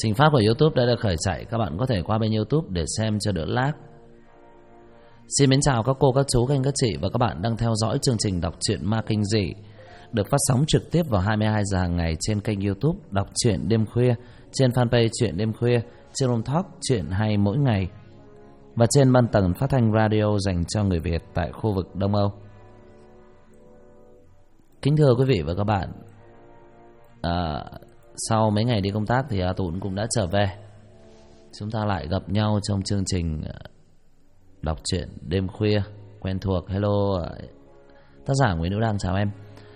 Trình phát của YouTube đã được khởi chạy. Các bạn có thể qua bên YouTube để xem cho đỡ lag. Xin mến chào các cô, các chú, các anh, các chị và các bạn đang theo dõi chương trình đọc truyện ma kinh dị được phát sóng trực tiếp vào 22 giờ hàng ngày trên kênh YouTube Đọc truyện đêm khuya, trên fanpage Truyện đêm khuya, trên Room Talk Truyện hay mỗi ngày và trên băng tần phát thanh radio dành cho người Việt tại khu vực Đông Âu. Kính thưa quý vị và các bạn, sau mấy ngày đi công tác thì A Tún cũng đã trở về. Chúng ta lại gặp nhau trong chương trình đọc truyện đêm khuya quen thuộc. Hello tác giả Nguyễn Hữu Đăng, chào em.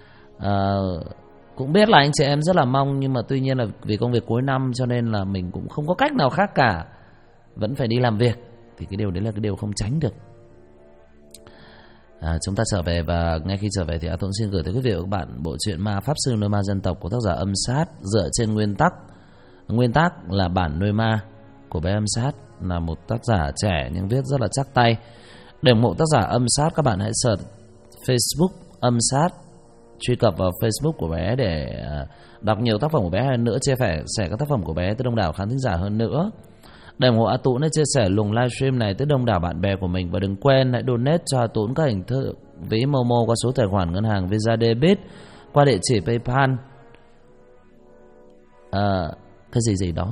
Cũng biết là anh chị em rất là mong, nhưng mà tuy nhiên là vì công việc cuối năm cho nên là mình cũng không có cách nào khác cả, vẫn phải đi làm việc. Thì cái điều đấy là cái điều không tránh được. Chúng ta trở về, và ngay khi trở về thì A Tún xin gửi tới quý vị và các bạn bộ truyện Ma Pháp Sư Nuôi Ma Dân Tộc của tác giả Âm Sát, dựa trên nguyên tắc là bản nuôi ma của bé Âm Sát, là một tác giả trẻ nhưng viết rất là chắc tay. Để ủng hộ tác giả Âm Sát, các bạn hãy search Facebook Âm Sát, truy cập vào Facebook của bé để đọc nhiều tác phẩm của bé hơn nữa, chia sẻ các tác phẩm của bé tới đông đảo khán thính giả hơn nữa. Để ủng hộ A Tún hãy chia sẻ luồng livestream này tới đông đảo bạn bè của mình, và đừng quên hãy donate cho A Tún các hình thức ví Momo qua số tài khoản ngân hàng Visa Debit, qua địa chỉ PayPal, cái gì đó.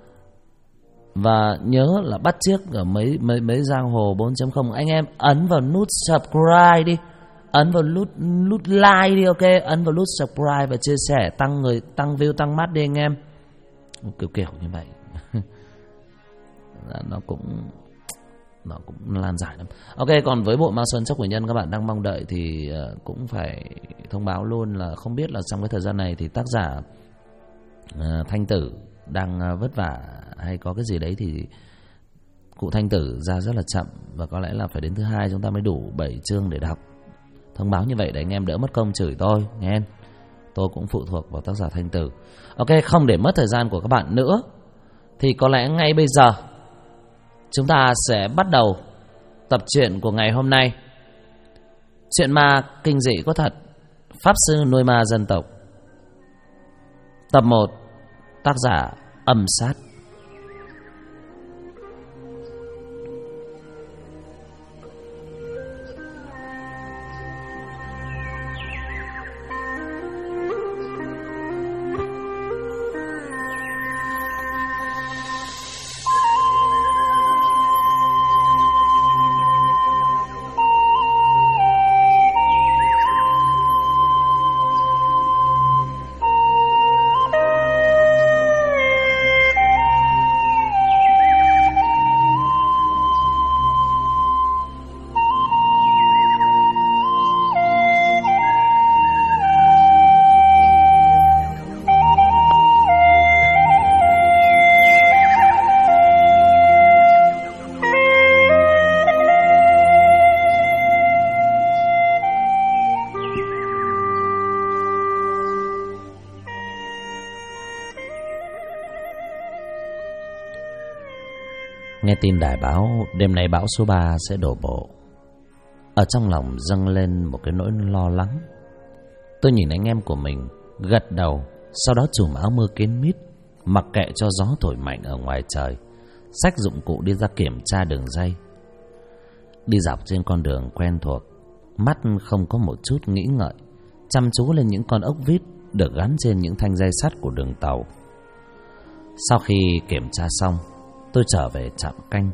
Và nhớ là bắt chước ở mấy giang hồ 4.0, anh em ấn vào nút subscribe đi, ấn vào nút like đi, ok, ấn vào nút subscribe và chia sẻ, tăng view, tăng mắt đi anh em, kiểu như vậy. Nó cũng lan giải lắm. Ok, còn với bộ Ma Xuân Chóc Quỷ Nhân các bạn đang mong đợi thì cũng phải thông báo luôn là không biết là trong cái thời gian này thì tác giả Thanh Tử đang vất vả hay có cái gì đấy, thì cụ Thanh Tử ra rất là chậm, và có lẽ là phải đến thứ hai chúng ta mới đủ 7 chương để đọc. Thông báo như vậy để anh em đỡ mất công chửi tôi nghe. Tôi cũng phụ thuộc vào tác giả Thanh Tử. Ok, không để mất thời gian của các bạn nữa thì có lẽ ngay bây giờ chúng ta sẽ bắt đầu tập truyện của ngày hôm nay. Chuyện ma kinh dị có thật, Pháp Sư Nuôi Ma Dân Tộc, tập 1, tác giả Âm Sát. Nghe tin đài báo đêm nay bão số 3 sẽ đổ bộ, ở trong lòng dâng lên một cái nỗi lo lắng. Tôi nhìn anh em của mình, gật đầu, sau đó chùm áo mưa kín mít, mặc kệ cho gió thổi mạnh ở ngoài trời, xách dụng cụ đi ra kiểm tra đường ray. Đi dọc trên con đường quen thuộc, mắt không có một chút nghĩ ngợi, chăm chú lên những con ốc vít được gắn trên những thanh dây sắt của đường tàu. Sau khi kiểm tra xong, tôi trở về trạm canh.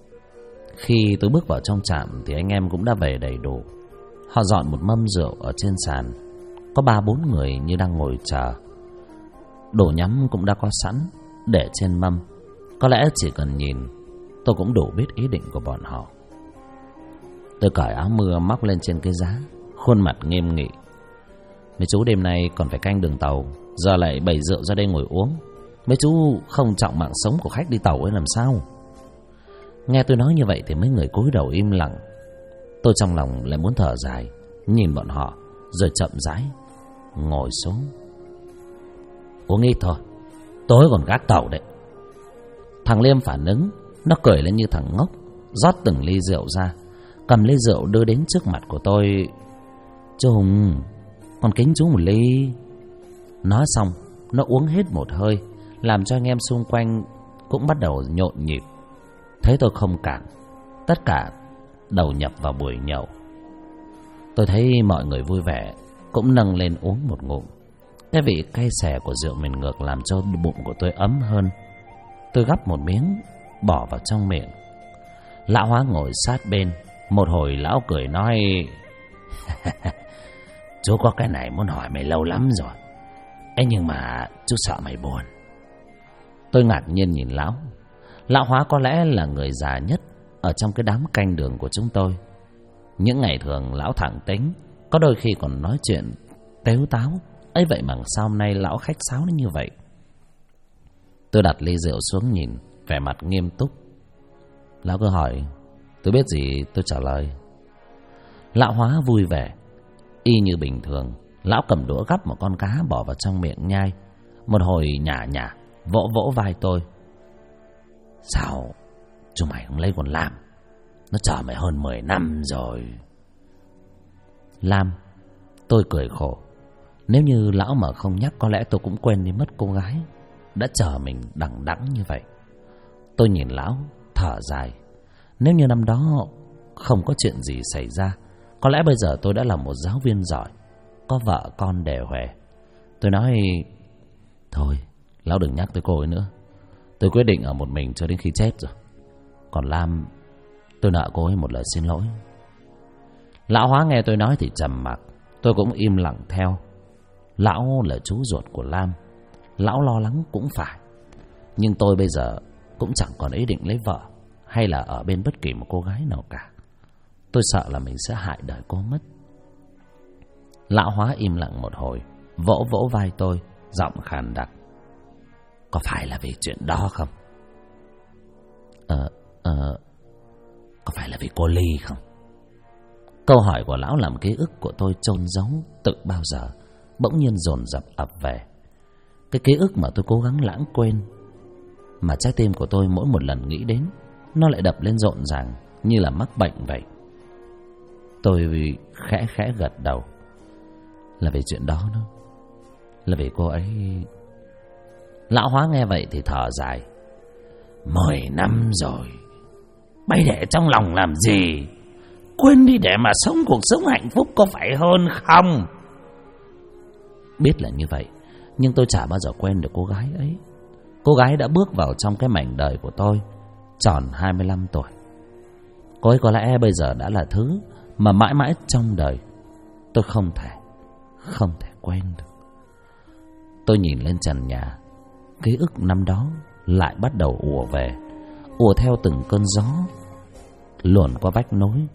Khi tôi bước vào trong trạm thì anh em cũng đã về đầy đủ. Họ dọn một mâm rượu ở trên sàn, có 3-4 người như đang ngồi chờ. Đồ nhắm cũng đã có sẵn để trên mâm. Có lẽ chỉ cần nhìn tôi cũng đủ biết ý định của bọn họ. Tôi cởi áo mưa móc lên trên cái giá, khuôn mặt nghiêm nghị. Mấy chú đêm nay còn phải canh đường tàu, giờ lại bày rượu ra đây ngồi uống. Mấy chú không trọng mạng sống của khách đi tàu ấy làm sao? Nghe tôi nói như vậy thì mấy người cúi đầu im lặng. Tôi trong lòng lại muốn thở dài, nhìn bọn họ rồi chậm rãi ngồi xuống. Uống ít thôi, tối còn gác tàu đấy. Thằng Liêm phản ứng, nó cười lên như thằng ngốc, rót từng ly rượu ra, cầm ly rượu đưa đến trước mặt của tôi. Chú Hùng, con kính chú một ly. Nói xong, nó uống hết một hơi, làm cho anh em xung quanh cũng bắt đầu nhộn nhịp. Thấy tôi không cản, tất cả đầu nhập vào buổi nhậu. Tôi thấy mọi người vui vẻ, cũng nâng lên uống một ngụm. Cái vị cay xè của rượu miền ngược làm cho bụng của tôi ấm hơn. Tôi gắp một miếng bỏ vào trong miệng. Lão Hóa ngồi sát bên. Một hồi lão cười nói: chú có cái này muốn hỏi mày lâu lắm rồi. Ê, nhưng mà chú sợ mày buồn. Tôi ngạc nhiên nhìn lão. Lão Hóa có lẽ là người già nhất ở trong cái đám canh đường của chúng tôi. Những ngày thường lão thẳng tính, có đôi khi còn nói chuyện tếu táo. Ấy vậy mà sao hôm nay lão khách sáo đến như vậy? Tôi đặt ly rượu xuống nhìn, vẻ mặt nghiêm túc. Lão cứ hỏi, tôi biết gì tôi trả lời. Lão Hóa vui vẻ, y như bình thường. Lão cầm đũa gắp một con cá bỏ vào trong miệng nhai. Một hồi nhả nhả, vỗ vỗ vai tôi. Sao chúng mày không lấy con Lam? Nó chờ mày hơn 10 năm rồi. Lam? Tôi cười khổ. Nếu như lão mà không nhắc, có lẽ tôi cũng quên đi mất cô gái đã chờ mình đằng đẵng như vậy. Tôi nhìn lão, thở dài. Nếu như năm đó không có chuyện gì xảy ra, có lẽ bây giờ tôi đã là một giáo viên giỏi, có vợ con đề huề. Tôi nói: thôi, lão đừng nhắc tới cô ấy nữa. Tôi quyết định ở một mình cho đến khi chết rồi. Còn Lam, tôi nợ cô ấy một lời xin lỗi. Lão Hóa nghe tôi nói thì trầm mặc. Tôi cũng im lặng theo. Lão là chú ruột của Lam, lão lo lắng cũng phải. Nhưng tôi bây giờ cũng chẳng còn ý định lấy vợ hay là ở bên bất kỳ một cô gái nào cả. Tôi sợ là mình sẽ hại đời cô mất. Lão Hóa im lặng một hồi, vỗ vỗ vai tôi, giọng khàn đặc: có phải là vì chuyện đó không? Có phải là vì cô Ly không? Câu hỏi của lão làm ký ức của tôi chôn giấu tự bao giờ bỗng nhiên dồn dập ập về. Cái ký ức mà tôi cố gắng lãng quên, mà trái tim của tôi mỗi một lần nghĩ đến, nó lại đập lên rộn ràng như là mắc bệnh vậy. Tôi khẽ khẽ gật đầu. Là vì chuyện đó đó, là vì cô ấy. Lão Hóa nghe vậy thì thở dài: 10 năm rồi, bay để trong lòng làm gì? Quên đi để mà sống cuộc sống hạnh phúc có phải hơn không? Biết là như vậy, nhưng tôi chả bao giờ quên được cô gái ấy. Cô gái đã bước vào trong cái mảnh đời của tôi, tròn 25 tuổi. Cô ấy có lẽ bây giờ đã là thứ mà mãi mãi trong đời tôi không thể quên được. Tôi nhìn lên trần nhà. Ký ức năm đó lại bắt đầu ùa về, ùa theo từng cơn gió luồn qua vách nối.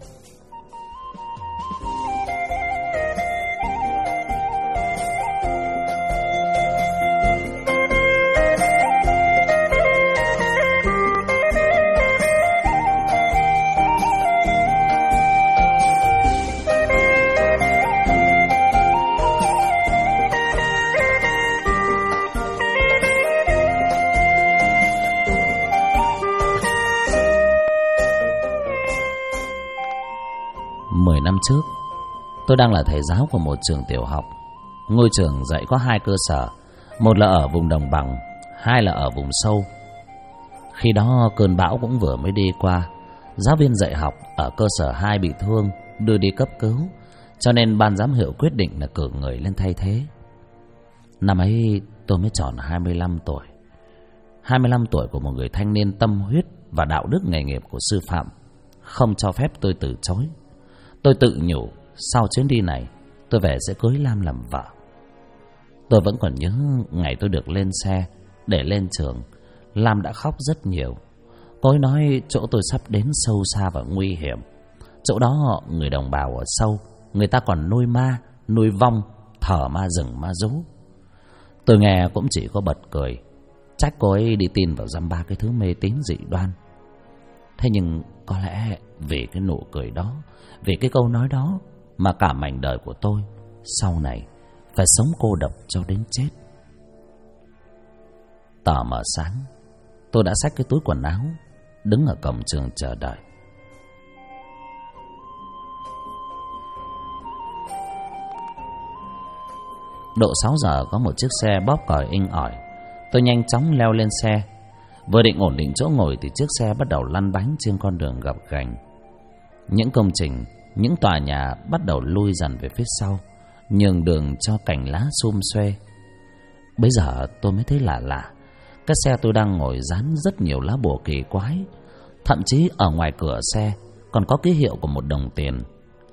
Năm trước, tôi đang là thầy giáo của một trường tiểu học. Ngôi trường dạy có 2 cơ sở, một là ở vùng đồng bằng, 2 là ở vùng sâu. Khi đó cơn bão cũng vừa mới đi qua. Giáo viên dạy học ở cơ sở 2 bị thương, đưa đi cấp cứu, cho nên ban giám hiệu quyết định là cử người lên thay thế. Năm ấy tôi mới tròn 25 tuổi. 25 tuổi của một người thanh niên tâm huyết và đạo đức nghề nghiệp của sư phạm không cho phép tôi từ chối. Tôi tự nhủ, sau chuyến đi này tôi về sẽ cưới Lam làm vợ. Tôi vẫn còn nhớ ngày tôi được lên xe để lên trường, Lam đã khóc rất nhiều. Cô ấy nói chỗ tôi sắp đến sâu xa và nguy hiểm. Chỗ đó người đồng bào ở sâu, người ta còn nuôi ma, nuôi vong, thờ ma rừng ma rú. Tôi nghe cũng chỉ có bật cười, trách cô ấy đi tin vào dăm ba cái thứ mê tín dị đoan. Thế nhưng có lẽ vì cái nụ cười đó, vì cái câu nói đó mà cả mảnh đời của tôi sau này phải sống cô độc cho đến chết. Tờ mờ sáng, tôi đã xách cái túi quần áo, đứng ở cổng trường chờ đợi. Độ 6 giờ có một chiếc xe bóp còi inh ỏi. Tôi nhanh chóng leo lên xe. Vừa định ổn định chỗ ngồi thì chiếc xe bắt đầu lăn bánh trên con đường gập ghềnh. Những công trình, những tòa nhà bắt đầu lui dần về phía sau, nhường đường cho cành lá sum xuê. Bây giờ tôi mới thấy lạ lạ. Cái xe tôi đang ngồi dán rất nhiều lá bùa kỳ quái. Thậm chí ở ngoài cửa xe còn có ký hiệu của một đồng tiền.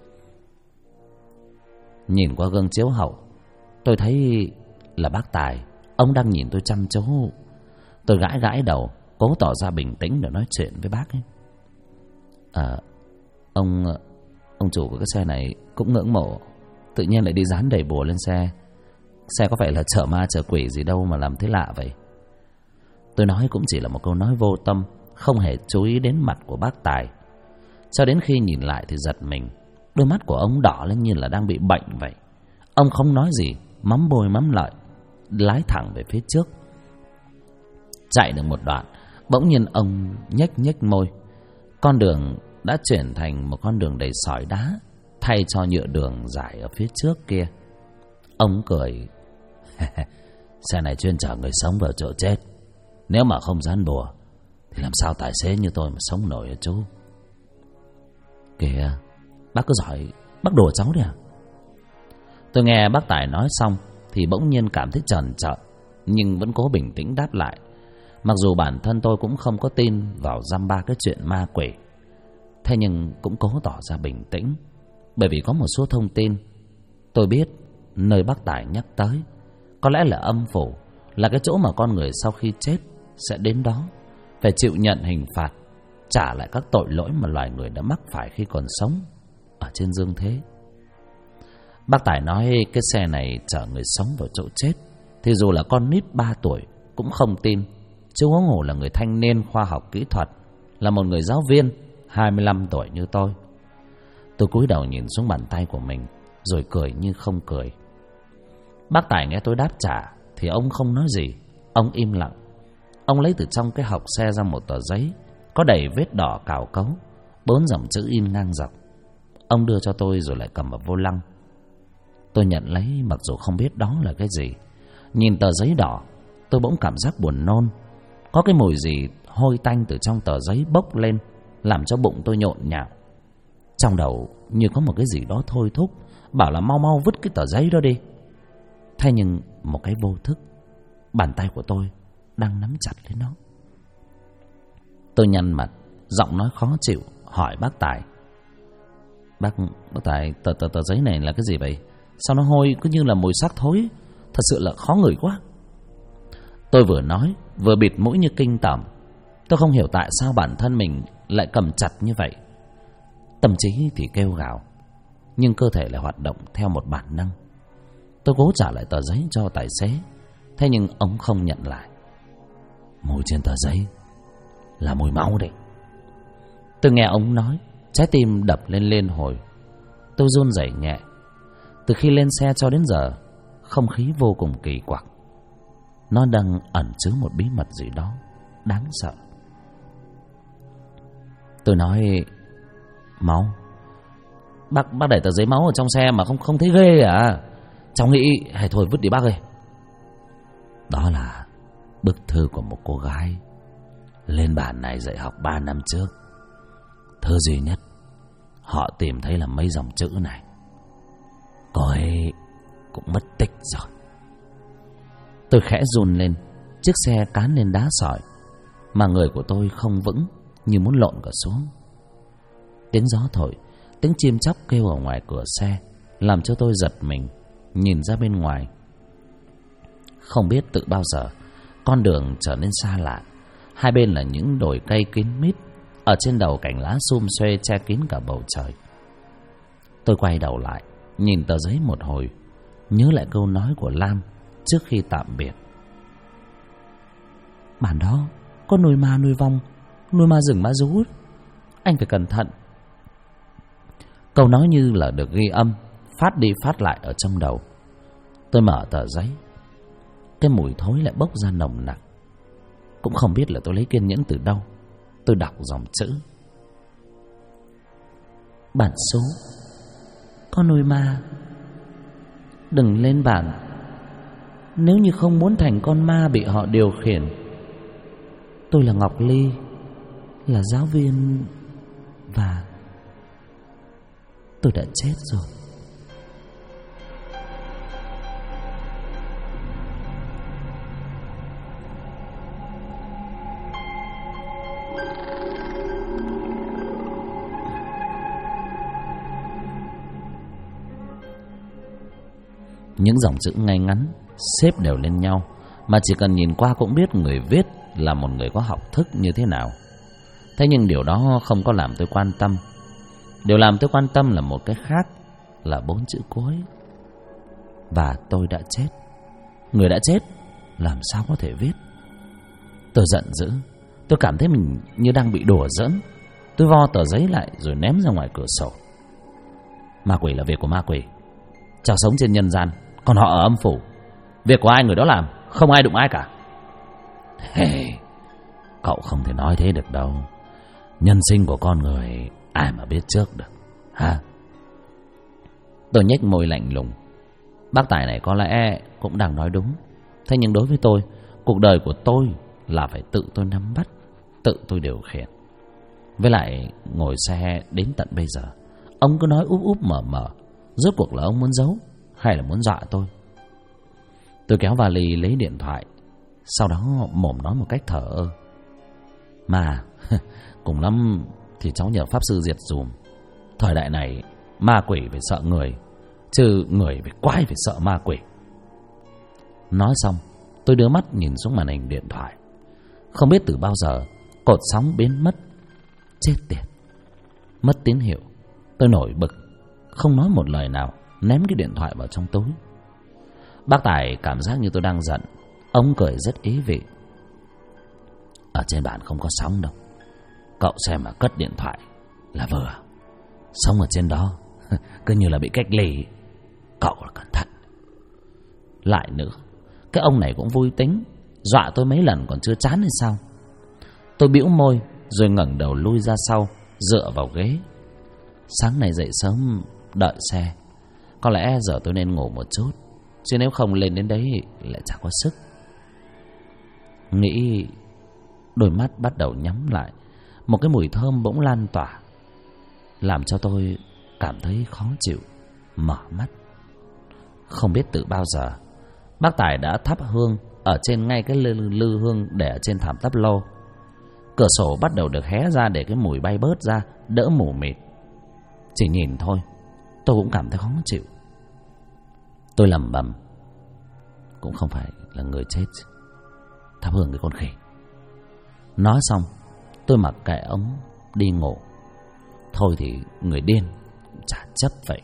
Nhìn qua gương chiếu hậu, tôi thấy là bác Tài. Ông đang nhìn tôi chăm chú. Tôi gãi gãi đầu, cố tỏ ra bình tĩnh để nói chuyện với bác ấy. Ông chủ của cái xe này cũng ngưỡng mộ, tự nhiên lại đi dán đầy bùa lên xe. Xe có phải là chở ma chở quỷ gì đâu mà làm thế lạ vậy? Tôi nói cũng chỉ là một câu nói vô tâm, không hề chú ý đến mặt của bác Tài. Cho đến khi nhìn lại thì giật mình. Đôi mắt của ông đỏ lên như là đang bị bệnh vậy. Ông không nói gì, mắm bôi mắm lợi, lái thẳng về phía trước. Chạy được một đoạn, bỗng nhiên ông nhếch nhếch môi. Con đường đã chuyển thành một con đường đầy sỏi đá, thay cho nhựa đường dài ở phía trước kia. Ông cười. Xe này chuyên chở người sống vào chỗ chết. Nếu mà không dán bùa thì làm sao tài xế như tôi mà sống nổi hả chú? Kìa, bác cứ giỏi, bác đùa cháu đấy à? Tôi nghe bác Tài nói xong thì bỗng nhiên cảm thấy trần trợn, nhưng vẫn cố bình tĩnh đáp lại. Mặc dù bản thân tôi cũng không có tin vào dăm ba cái chuyện ma quỷ, thế nhưng cũng cố tỏ ra bình tĩnh. Bởi vì có một số thông tin tôi biết nơi bác Tài nhắc tới có lẽ là âm phủ, là cái chỗ mà con người sau khi chết sẽ đến đó, phải chịu nhận hình phạt, trả lại các tội lỗi mà loài người đã mắc phải khi còn sống ở trên dương thế. Bác Tài nói cái xe này chở người sống vào chỗ chết thì dù là con nít 3 tuổi cũng không tin, chứ huống hồ là người thanh niên khoa học kỹ thuật, là một người giáo viên 25 tuổi như tôi. Tôi cúi đầu nhìn xuống bàn tay của mình rồi cười như không cười. Bác Tài nghe tôi đáp trả thì ông không nói gì. Ông im lặng. Ông lấy từ trong cái hộc xe ra một tờ giấy có đầy vết đỏ cào cấu, 4 dòng chữ in ngang dọc. Ông đưa cho tôi rồi lại cầm vào vô lăng. Tôi nhận lấy mặc dù không biết đó là cái gì. Nhìn tờ giấy đỏ, tôi bỗng cảm giác buồn nôn. Có cái mùi gì hôi tanh từ trong tờ giấy bốc lên, làm cho bụng tôi nhộn nhạo. Trong đầu như có một cái gì đó thôi thúc, bảo là mau mau vứt cái tờ giấy đó đi. Thế nhưng một cái vô thức, bàn tay của tôi đang nắm chặt lấy nó. Tôi nhăn mặt, giọng nói khó chịu, hỏi bác Tài. Bác Tài, tờ giấy này là cái gì vậy? Sao nó hôi cứ như là mùi xác thối? Thật sự là khó ngửi quá. Tôi vừa nói vừa bịt mũi như kinh tởm. Tôi không hiểu tại sao bản thân mình lại cầm chặt như vậy. Tâm trí thì kêu gào, nhưng cơ thể lại hoạt động theo một bản năng. Tôi cố trả lại tờ giấy cho tài xế, thế nhưng ông không nhận lại. Mùi trên tờ giấy là mùi máu đấy. Tôi nghe ông nói, trái tim đập lên liên hồi. Tôi run rẩy nhẹ. Từ khi lên xe cho đến giờ, không khí vô cùng kỳ quặc. Nó đang ẩn chứa một bí mật gì đó đáng sợ. Tôi nói, máu. Bác để tờ giấy máu ở trong xe mà không thấy ghê à? Cháu nghĩ hay thôi vứt đi bác ơi. Đó là bức thư của một cô gái lên bản này dạy học 3 năm trước. Thư duy nhất họ tìm thấy là mấy dòng chữ này. Cô ấy cũng mất tích rồi. Tôi khẽ run lên. Chiếc xe cán lên đá sỏi, mà người của tôi không vững, như muốn lộn cả xuống. Tiếng gió thổi, tiếng chim chóc kêu ở ngoài cửa xe làm cho tôi giật mình, nhìn ra bên ngoài. Không biết từ bao giờ con đường trở nên xa lạ. Hai bên là những đồi cây kín mít, ở trên đầu cành lá sum xuê che kín cả bầu trời. Tôi quay đầu lại, nhìn tờ giấy một hồi, nhớ lại câu nói của Lam trước khi tạm biệt. Bản đó có nuôi ma nuôi vong, nuôi ma rừng ma rú, anh phải cẩn thận. Câu nói như là được ghi âm, phát đi phát lại ở trong đầu. Tôi mở tờ giấy, cái mùi thối lại bốc ra nồng nặc. Cũng không biết là tôi lấy kiên nhẫn từ đâu. Tôi đọc dòng chữ: bản số, có nuôi ma, đừng lên bản, Nếu như không muốn thành con ma bị họ điều khiển. Tôi là Ngọc Ly, là giáo viên, và tôi đã chết rồi. Những dòng chữ ngay ngắn xếp đều lên nhau, mà chỉ cần nhìn qua cũng biết người viết là một người có học thức như thế nào. Thế nhưng điều đó không có làm tôi quan tâm. Điều làm tôi quan tâm là một cái khác, là 4 chữ cuối: và tôi đã chết. Người đã chết làm sao có thể viết? Tôi giận dữ. Tôi cảm thấy mình như đang bị đùa giỡn. Tôi vo tờ giấy lại rồi ném ra ngoài cửa sổ. Ma quỷ là việc của ma quỷ, cháu sống trên nhân gian, còn họ ở âm phủ. Việc của ai người đó làm, không ai đụng ai cả. Hey, cậu không thể nói thế được đâu. Nhân sinh của con người ai mà biết trước được hả? Tôi nhếch môi lạnh lùng. Bác Tài này có lẽ cũng đang nói đúng. Thế nhưng đối với tôi, cuộc đời của tôi là phải tự tôi nắm bắt, tự tôi điều khiển. Với lại ngồi xe đến tận bây giờ, ông cứ nói úp úp mở mở. Rốt cuộc là ông muốn giấu hay là muốn dọa tôi? Tôi kéo vali lấy điện thoại, sau đó mồm nói một cách thờ ơ: mà cùng lắm thì cháu nhờ pháp sư diệt dùm. Thời đại này ma quỷ phải sợ người, chứ người phải quái phải sợ ma quỷ. Nói xong, tôi đưa mắt nhìn xuống màn hình điện thoại. Không biết từ bao giờ cột sóng biến mất. Chết tiệt, mất tín hiệu. Tôi nổi bực, không nói một lời nào, ném cái điện thoại vào trong túi. Bác Tài cảm giác như tôi đang giận. Ông cười rất ý vị: ở trên bản không có sóng đâu, cậu xem mà cất điện thoại là vừa. Sống ở trên đó cứ như là bị cách ly. Cậu là cẩn thận. Lại nữa, cái ông này cũng vui tính, dọa tôi mấy lần còn chưa chán hay sao? Tôi bĩu môi rồi ngẩng đầu lui ra sau, dựa vào ghế. Sáng nay dậy sớm đợi xe, có lẽ giờ tôi nên ngủ một chút, chứ nếu không lên đến đấy lại chẳng có sức. Nghĩ, đôi mắt bắt đầu nhắm lại. Một cái mùi thơm bỗng lan tỏa, làm cho tôi cảm thấy khó chịu, mở mắt. Không biết từ bao giờ bác Tài đã thắp hương ở trên ngay cái lư hương để ở trên thảm tắp lô. Cửa sổ bắt đầu được hé ra để cái mùi bay bớt ra, đỡ mù mịt. Chỉ nhìn thôi tôi cũng cảm thấy khó chịu. Tôi lẩm bẩm: cũng không phải là người chết, thắp hương cái con khỉ. Nói xong, tôi mặc kệ ông đi ngủ. Thôi thì người điên cũng chả chấp vậy.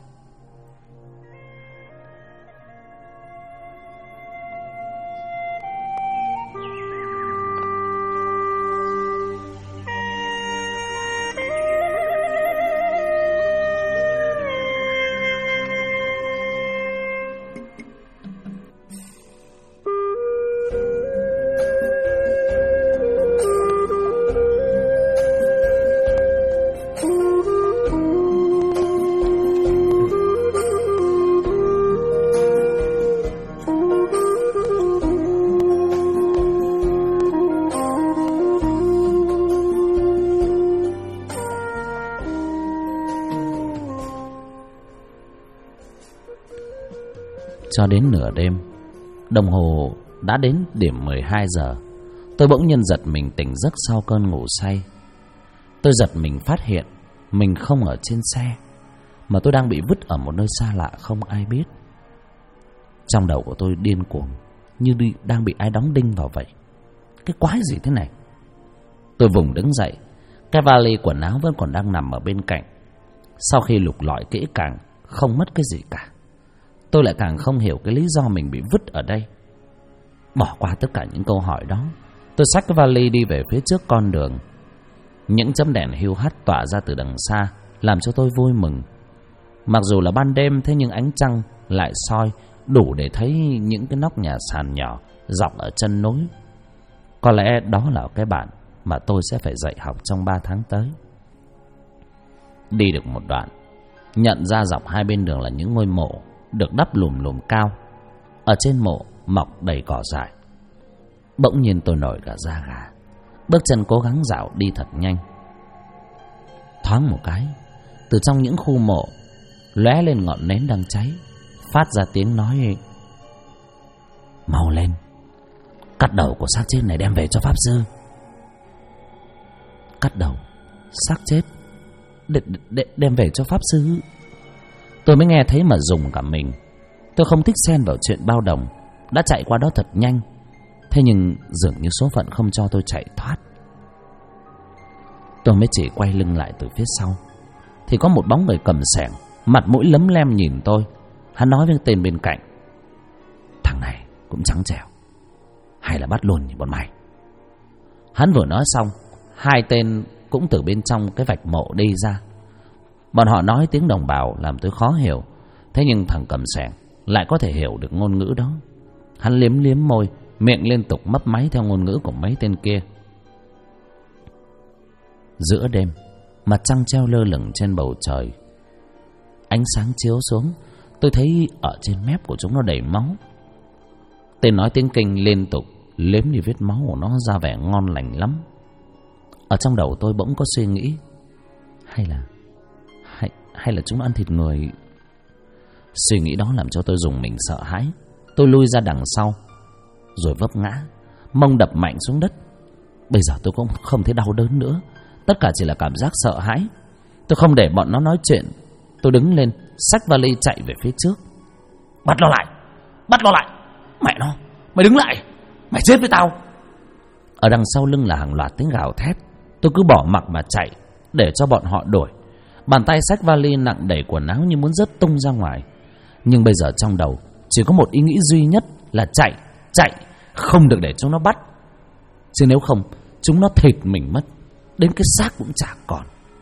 Cho đến nửa đêm, đồng hồ đã đến điểm 12 giờ. Tôi bỗng nhiên giật mình tỉnh giấc sau cơn ngủ say. Tôi giật mình phát hiện mình không ở trên xe, mà tôi đang bị vứt ở một nơi xa lạ không ai biết. Trong đầu của tôi điên cuồng, như đang bị ai đóng đinh vào vậy. Cái quái gì thế này? Tôi vùng đứng dậy. Cái vali quần áo vẫn còn đang nằm ở bên cạnh. Sau khi lục lọi kỹ càng, không mất cái gì cả. Tôi lại càng không hiểu cái lý do mình bị vứt ở đây. Bỏ qua tất cả những câu hỏi đó, tôi xách cái vali đi về phía trước con đường. Những chấm đèn hiu hắt tỏa ra từ đằng xa làm cho tôi vui mừng. Mặc dù là ban đêm, thế nhưng ánh trăng lại soi đủ để thấy những cái nóc nhà sàn nhỏ dọc ở chân núi. Có lẽ đó là cái bản mà tôi sẽ phải dạy học trong 3 tháng tới. Đi được một đoạn, nhận ra dọc hai bên đường là những ngôi mộ được đắp lùm lùm cao. Ở trên mộ mọc đầy cỏ dại. Bỗng nhiên tôi nổi cả da gà, bước chân cố gắng dạo đi thật nhanh. Thoáng một cái, từ trong những khu mộ lóe lên ngọn nến đang cháy, phát ra tiếng nói: "Mau lên, cắt đầu của xác chết này đem về cho pháp sư." Cắt đầu xác chết đem về cho pháp sư? Tôi mới nghe thấy mà rùng cả mình. Tôi không thích xen vào chuyện bao đồng, đã chạy qua đó thật nhanh. Thế nhưng dường như số phận không cho tôi chạy thoát. Tôi mới chỉ quay lưng lại từ phía sau, thì có một bóng người cầm xẻng, mặt mũi lấm lem nhìn tôi. Hắn nói với tên bên cạnh: "Thằng này cũng trắng trẻo, hay là bắt luôn nhỉ bọn mày?" Hắn vừa nói xong, hai tên cũng từ bên trong cái vạch mộ đi ra. Bọn họ nói tiếng đồng bào làm tôi khó hiểu. Thế nhưng thằng cầm xẻng lại có thể hiểu được ngôn ngữ đó. Hắn liếm liếm môi, miệng liên tục mấp máy theo ngôn ngữ của mấy tên kia. Giữa đêm, mặt trăng treo lơ lửng trên bầu trời. Ánh sáng chiếu xuống, tôi thấy ở trên mép của chúng nó đầy máu. Tên nói tiếng Kinh liên tục, liếm đi vết máu của nó ra vẻ ngon lành lắm. Ở trong đầu tôi bỗng có suy nghĩ, hay là chúng ăn thịt người. Suy nghĩ đó làm cho tôi rùng mình sợ hãi. Tôi lui ra đằng sau, rồi vấp ngã, mông đập mạnh xuống đất. Bây giờ tôi cũng không thấy đau đớn nữa, tất cả chỉ là cảm giác sợ hãi. Tôi không để bọn nó nói chuyện. Tôi đứng lên, xách vali chạy về phía trước. Bắt nó lại, mẹ nó, mày đứng lại, mày chết với tao. Ở đằng sau lưng là hàng loạt tiếng gào thét. Tôi cứ bỏ mặc mà chạy, để cho bọn họ đuổi. Bàn tay xách vali nặng đầy quần áo như muốn rớt tung ra ngoài. Nhưng bây giờ trong đầu chỉ có một ý nghĩ duy nhất là chạy, không được để chúng nó bắt. Chứ nếu không, chúng nó thịt mình mất, đến cái xác cũng chả còn.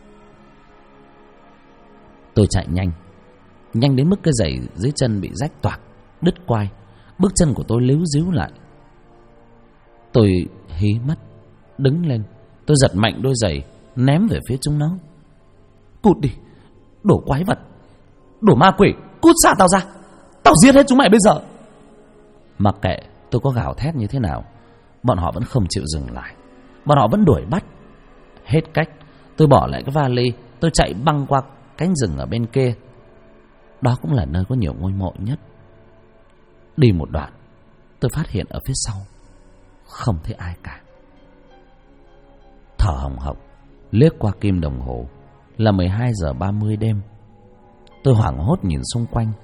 Tôi chạy nhanh đến mức cái giày dưới chân bị rách toạc, đứt quai. Bước chân của tôi líu díu lại. Tôi hí mắt, đứng lên. Tôi giật mạnh đôi giày, ném về phía chúng nó. Cút đi, đồ quái vật, đồ ma quỷ, cút xa tao ra, tao giết hết chúng mày bây giờ. Mặc kệ tôi có gào thét như thế nào, bọn họ vẫn không chịu dừng lại. Bọn họ vẫn đuổi bắt. Hết cách, tôi bỏ lại cái vali, tôi chạy băng qua cánh rừng ở bên kia. Đó cũng là nơi có nhiều ngôi mộ nhất. Đi một đoạn, tôi phát hiện ở phía sau không thấy ai cả. Thở hồng hộc, liếc qua kim đồng hồ là 12:30 đêm. Tôi hoảng hốt nhìn xung quanh.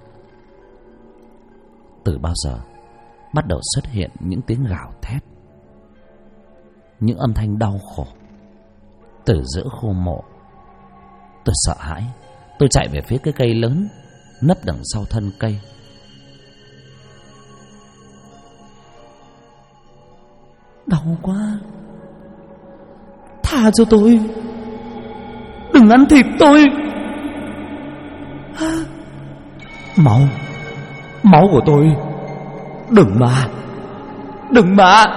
Từ bao giờ bắt đầu xuất hiện những tiếng gào thét, những âm thanh đau khổ từ giữa khu mộ. Tôi sợ hãi. Tôi chạy về phía cái cây lớn nấp đằng sau thân cây. Đau quá, tha cho tôi, đừng ăn thịt tôi. Máu của tôi, đừng mà. Đừng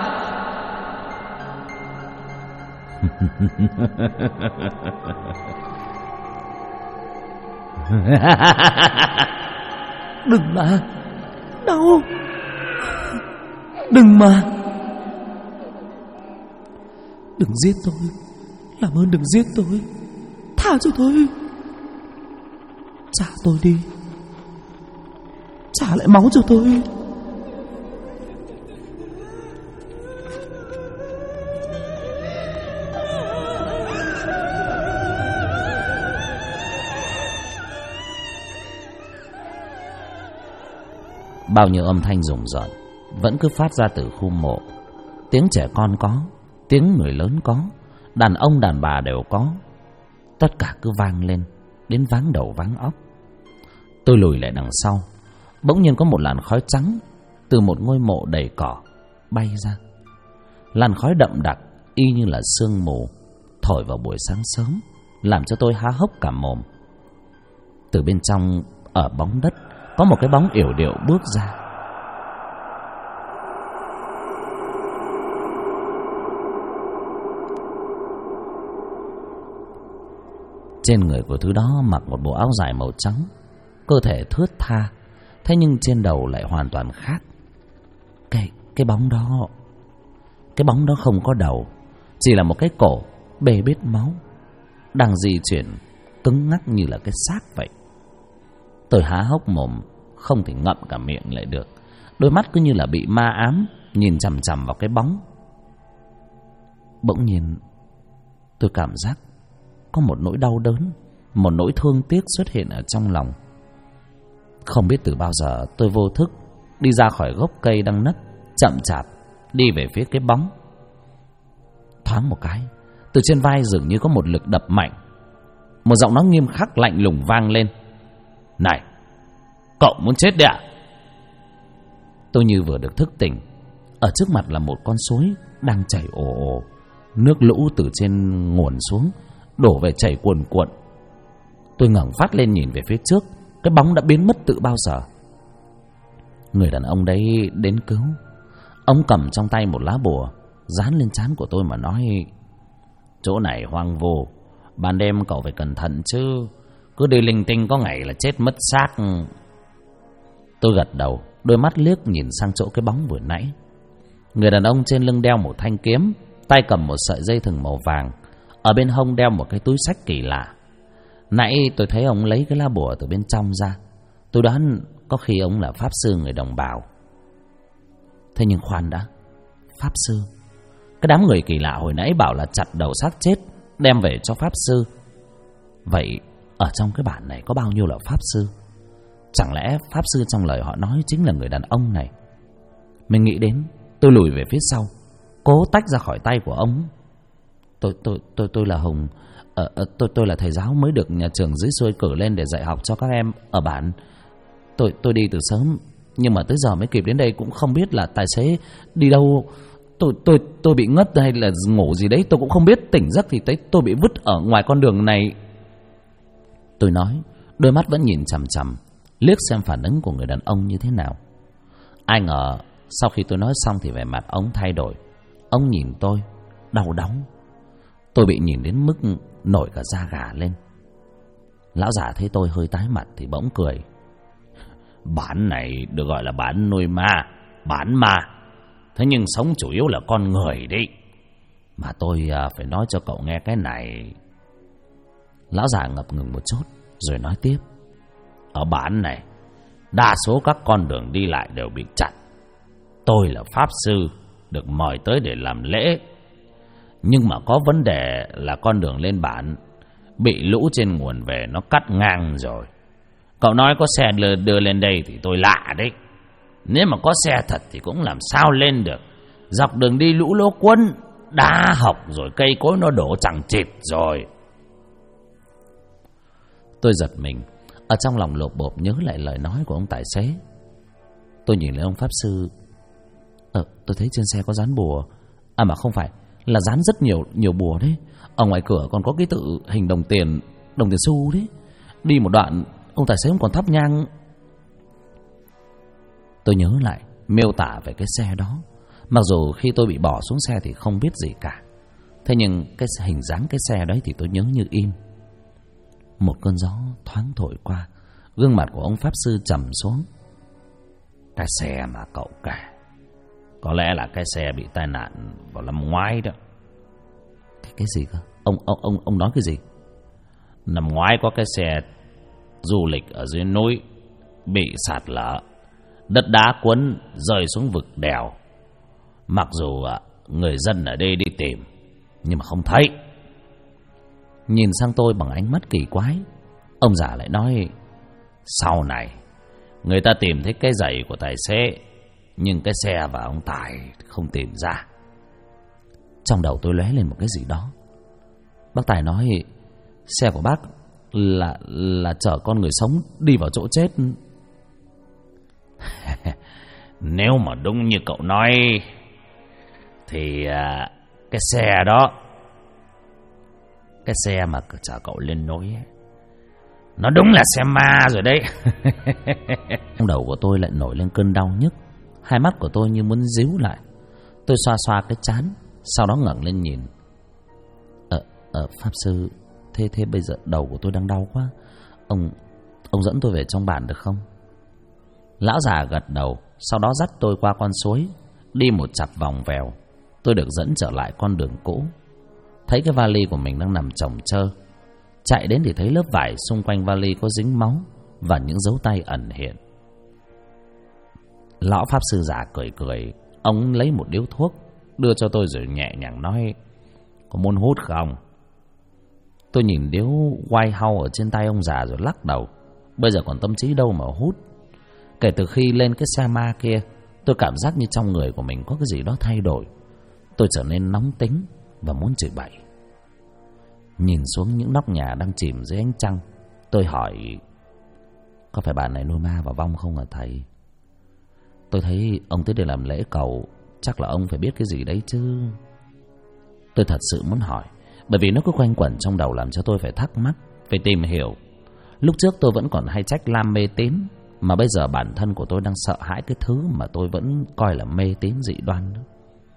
mà, đau, đừng mà. Đừng giết tôi, làm ơn đừng giết tôi, tha cho tôi. Trả tôi đi, trả lại máu cho tôi. Bao nhiêu âm thanh rùng rợn vẫn cứ phát ra từ khu mộ. Tiếng trẻ con có, tiếng người lớn có, đàn ông đàn bà đều có. Tất cả cứ vang lên đến váng đầu váng óc. Tôi lùi lại đằng sau. Bỗng nhiên có một làn khói trắng từ một ngôi mộ đầy cỏ bay ra. Làn khói đậm đặc y như là sương mù thổi vào buổi sáng sớm, làm cho tôi há hốc cả mồm. Từ bên trong ở bóng đất có một cái bóng yểu điệu bước ra. Trên người của thứ đó mặc một bộ áo dài màu trắng, cơ thể thướt tha, thế nhưng trên đầu lại hoàn toàn khác. Cái bóng đó không có đầu, chỉ là một cái cổ bê bết máu, đang di chuyển cứng ngắc như là cái xác vậy. Tôi há hốc mồm, không thể ngậm cả miệng lại được. Đôi mắt cứ như là bị ma ám, nhìn chằm chằm vào cái bóng. Bỗng nhiên tôi cảm giác có một nỗi đau đớn, một nỗi thương tiếc xuất hiện ở trong lòng. Không biết từ bao giờ tôi vô thức đi ra khỏi gốc cây đang nấc, chậm chạp đi về phía cái bóng. Thoáng một cái, từ trên vai dường như có một lực đập mạnh. Một giọng nói nghiêm khắc lạnh lùng vang lên: "Này, cậu muốn chết đấy à?" Tôi như vừa được thức tỉnh. Ở trước mặt là một con suối đang chảy ồ ồ, nước lũ từ trên nguồn xuống đổ về chảy cuồn cuộn. Tôi ngẩng phát lên nhìn về phía trước. Cái bóng đã biến mất từ bao giờ. Người đàn ông đấy đến cứu. Ông cầm trong tay một lá bùa, dán lên trán của tôi mà nói: "Chỗ này hoang vu, ban đêm cậu phải cẩn thận chứ, cứ đi linh tinh có ngày là chết mất xác." Tôi gật đầu, đôi mắt liếc nhìn sang chỗ cái bóng vừa nãy. Người đàn ông trên lưng đeo một thanh kiếm, tay cầm một sợi dây thừng màu vàng, ở bên hông đeo một cái túi xách kỳ lạ. Nãy tôi thấy ông lấy cái lá bùa từ bên trong ra. Tôi đoán có khi ông là pháp sư người đồng bào. Thế nhưng khoan đã, pháp sư? Cái đám người kỳ lạ hồi nãy bảo là chặt đầu xác chết đem về cho pháp sư. Vậy ở trong cái bản này có bao nhiêu là pháp sư? Chẳng lẽ pháp sư trong lời họ nói chính là người đàn ông này? Mình nghĩ đến, tôi lùi về phía sau, cố tách ra khỏi tay của ông. Tôi là Hùng. Tôi là thầy giáo mới được nhà trường dưới xuôi cử lên để dạy học cho các em ở bản. Tôi đi từ sớm, nhưng mà tới giờ mới kịp đến đây, cũng không biết là tài xế đi đâu. Tôi bị ngất hay là ngủ gì đấy tôi cũng không biết. Tỉnh giấc thì thấy tôi bị vứt ở ngoài con đường này. Tôi nói, đôi mắt vẫn nhìn chằm chằm, liếc xem phản ứng của người đàn ông như thế nào. Ai ngờ sau khi tôi nói xong thì vẻ mặt ông thay đổi. Ông nhìn tôi đau đớn. Tôi bị nhìn đến mức nổi cả da gà lên. Lão già thấy tôi hơi tái mặt thì bỗng cười: "Bản này được gọi là bản nuôi ma, bản ma. Thế nhưng sống chủ yếu là con người đấy. Mà tôi phải nói cho cậu nghe cái này." Lão già ngập ngừng một chút rồi nói tiếp: "Ở bản này, đa số các con đường đi lại đều bị chặn. Tôi là pháp sư, được mời tới để làm lễ. Nhưng mà có vấn đề là con đường lên bản bị lũ trên nguồn về nó cắt ngang rồi. Cậu nói có xe đưa lên đây thì tôi lạ đấy. Nếu mà có xe thật thì cũng làm sao lên được. Dọc đường đi lũ lỗ cuốn, đá hộc rồi cây cối nó đổ chẳng chịt rồi." Tôi giật mình, ở trong lòng lột bột nhớ lại lời nói của ông tài xế. Tôi nhìn lên ông pháp sư. Tôi thấy trên xe có dán bùa. À mà không phải, là dán rất nhiều bùa đấy. Ở ngoài cửa còn có cái tự hình đồng tiền xu đấy. Đi một đoạn ông tài xế cũng còn thắp nhang. Tôi nhớ lại miêu tả về cái xe đó. Mặc dù khi tôi bị bỏ xuống xe thì không biết gì cả, thế nhưng cái hình dáng cái xe đấy thì tôi nhớ như in. Một cơn gió thoáng thổi qua, gương mặt của ông pháp sư trầm xuống. "Cái xe mà cậu kể, có lẽ là cái xe bị tai nạn vào năm ngoái đó." Cái gì cơ? Ông nói cái gì? "Năm ngoái có cái xe du lịch ở dưới núi bị sạt lở, đất đá cuốn rơi xuống vực đèo. Mặc dù người dân ở đây đi tìm nhưng mà không thấy." Nhìn sang tôi bằng ánh mắt kỳ quái, ông già lại nói: "Sau này người ta tìm thấy cái giày của tài xế, nhưng cái xe và ông Tài không tìm ra." Trong đầu tôi lóe lên một cái gì đó. Bác Tài nói xe của bác là chở con người sống đi vào chỗ chết. Nếu mà đúng như cậu nói thì cái xe đó, cái xe mà chở cậu lên núi ấy, nó đúng là xe ma rồi đấy. Trong đầu của tôi lại nổi lên cơn đau nhức, hai mắt của tôi như muốn díu lại. Tôi xoa xoa cái trán, sau đó ngẩng lên nhìn. Pháp sư, thế bây giờ đầu của tôi đang đau quá. Ông dẫn tôi về trong bản được không? Lão già gật đầu, sau đó dắt tôi qua con suối, đi một chặp vòng vèo, tôi được dẫn trở lại con đường cũ. Thấy cái vali của mình đang nằm chồng chơ. Chạy đến thì thấy lớp vải xung quanh vali có dính máu và những dấu tay ẩn hiện. Lão pháp sư già cười cười. Ông lấy một điếu thuốc đưa cho tôi rồi nhẹ nhàng nói: "Có muốn hút không?" Tôi nhìn điếu White House ở trên tay ông già rồi lắc đầu. Bây giờ còn tâm trí đâu mà hút. Kể từ khi lên cái xe ma kia, tôi cảm giác như trong người của mình có cái gì đó thay đổi. Tôi trở nên nóng tính và muốn chửi bậy. Nhìn xuống những nóc nhà đang chìm dưới ánh trăng, tôi hỏi: "Có phải bạn này nuôi ma vào vong không hả thầy? Tôi thấy ông tới để làm lễ cầu, chắc là ông phải biết cái gì đấy chứ." Tôi thật sự muốn hỏi, bởi vì nó cứ quanh quẩn trong đầu làm cho tôi phải thắc mắc, phải tìm hiểu. Lúc trước tôi vẫn còn hay trách Lam mê tín, mà bây giờ bản thân của tôi đang sợ hãi cái thứ mà tôi vẫn coi là mê tín dị đoan đó.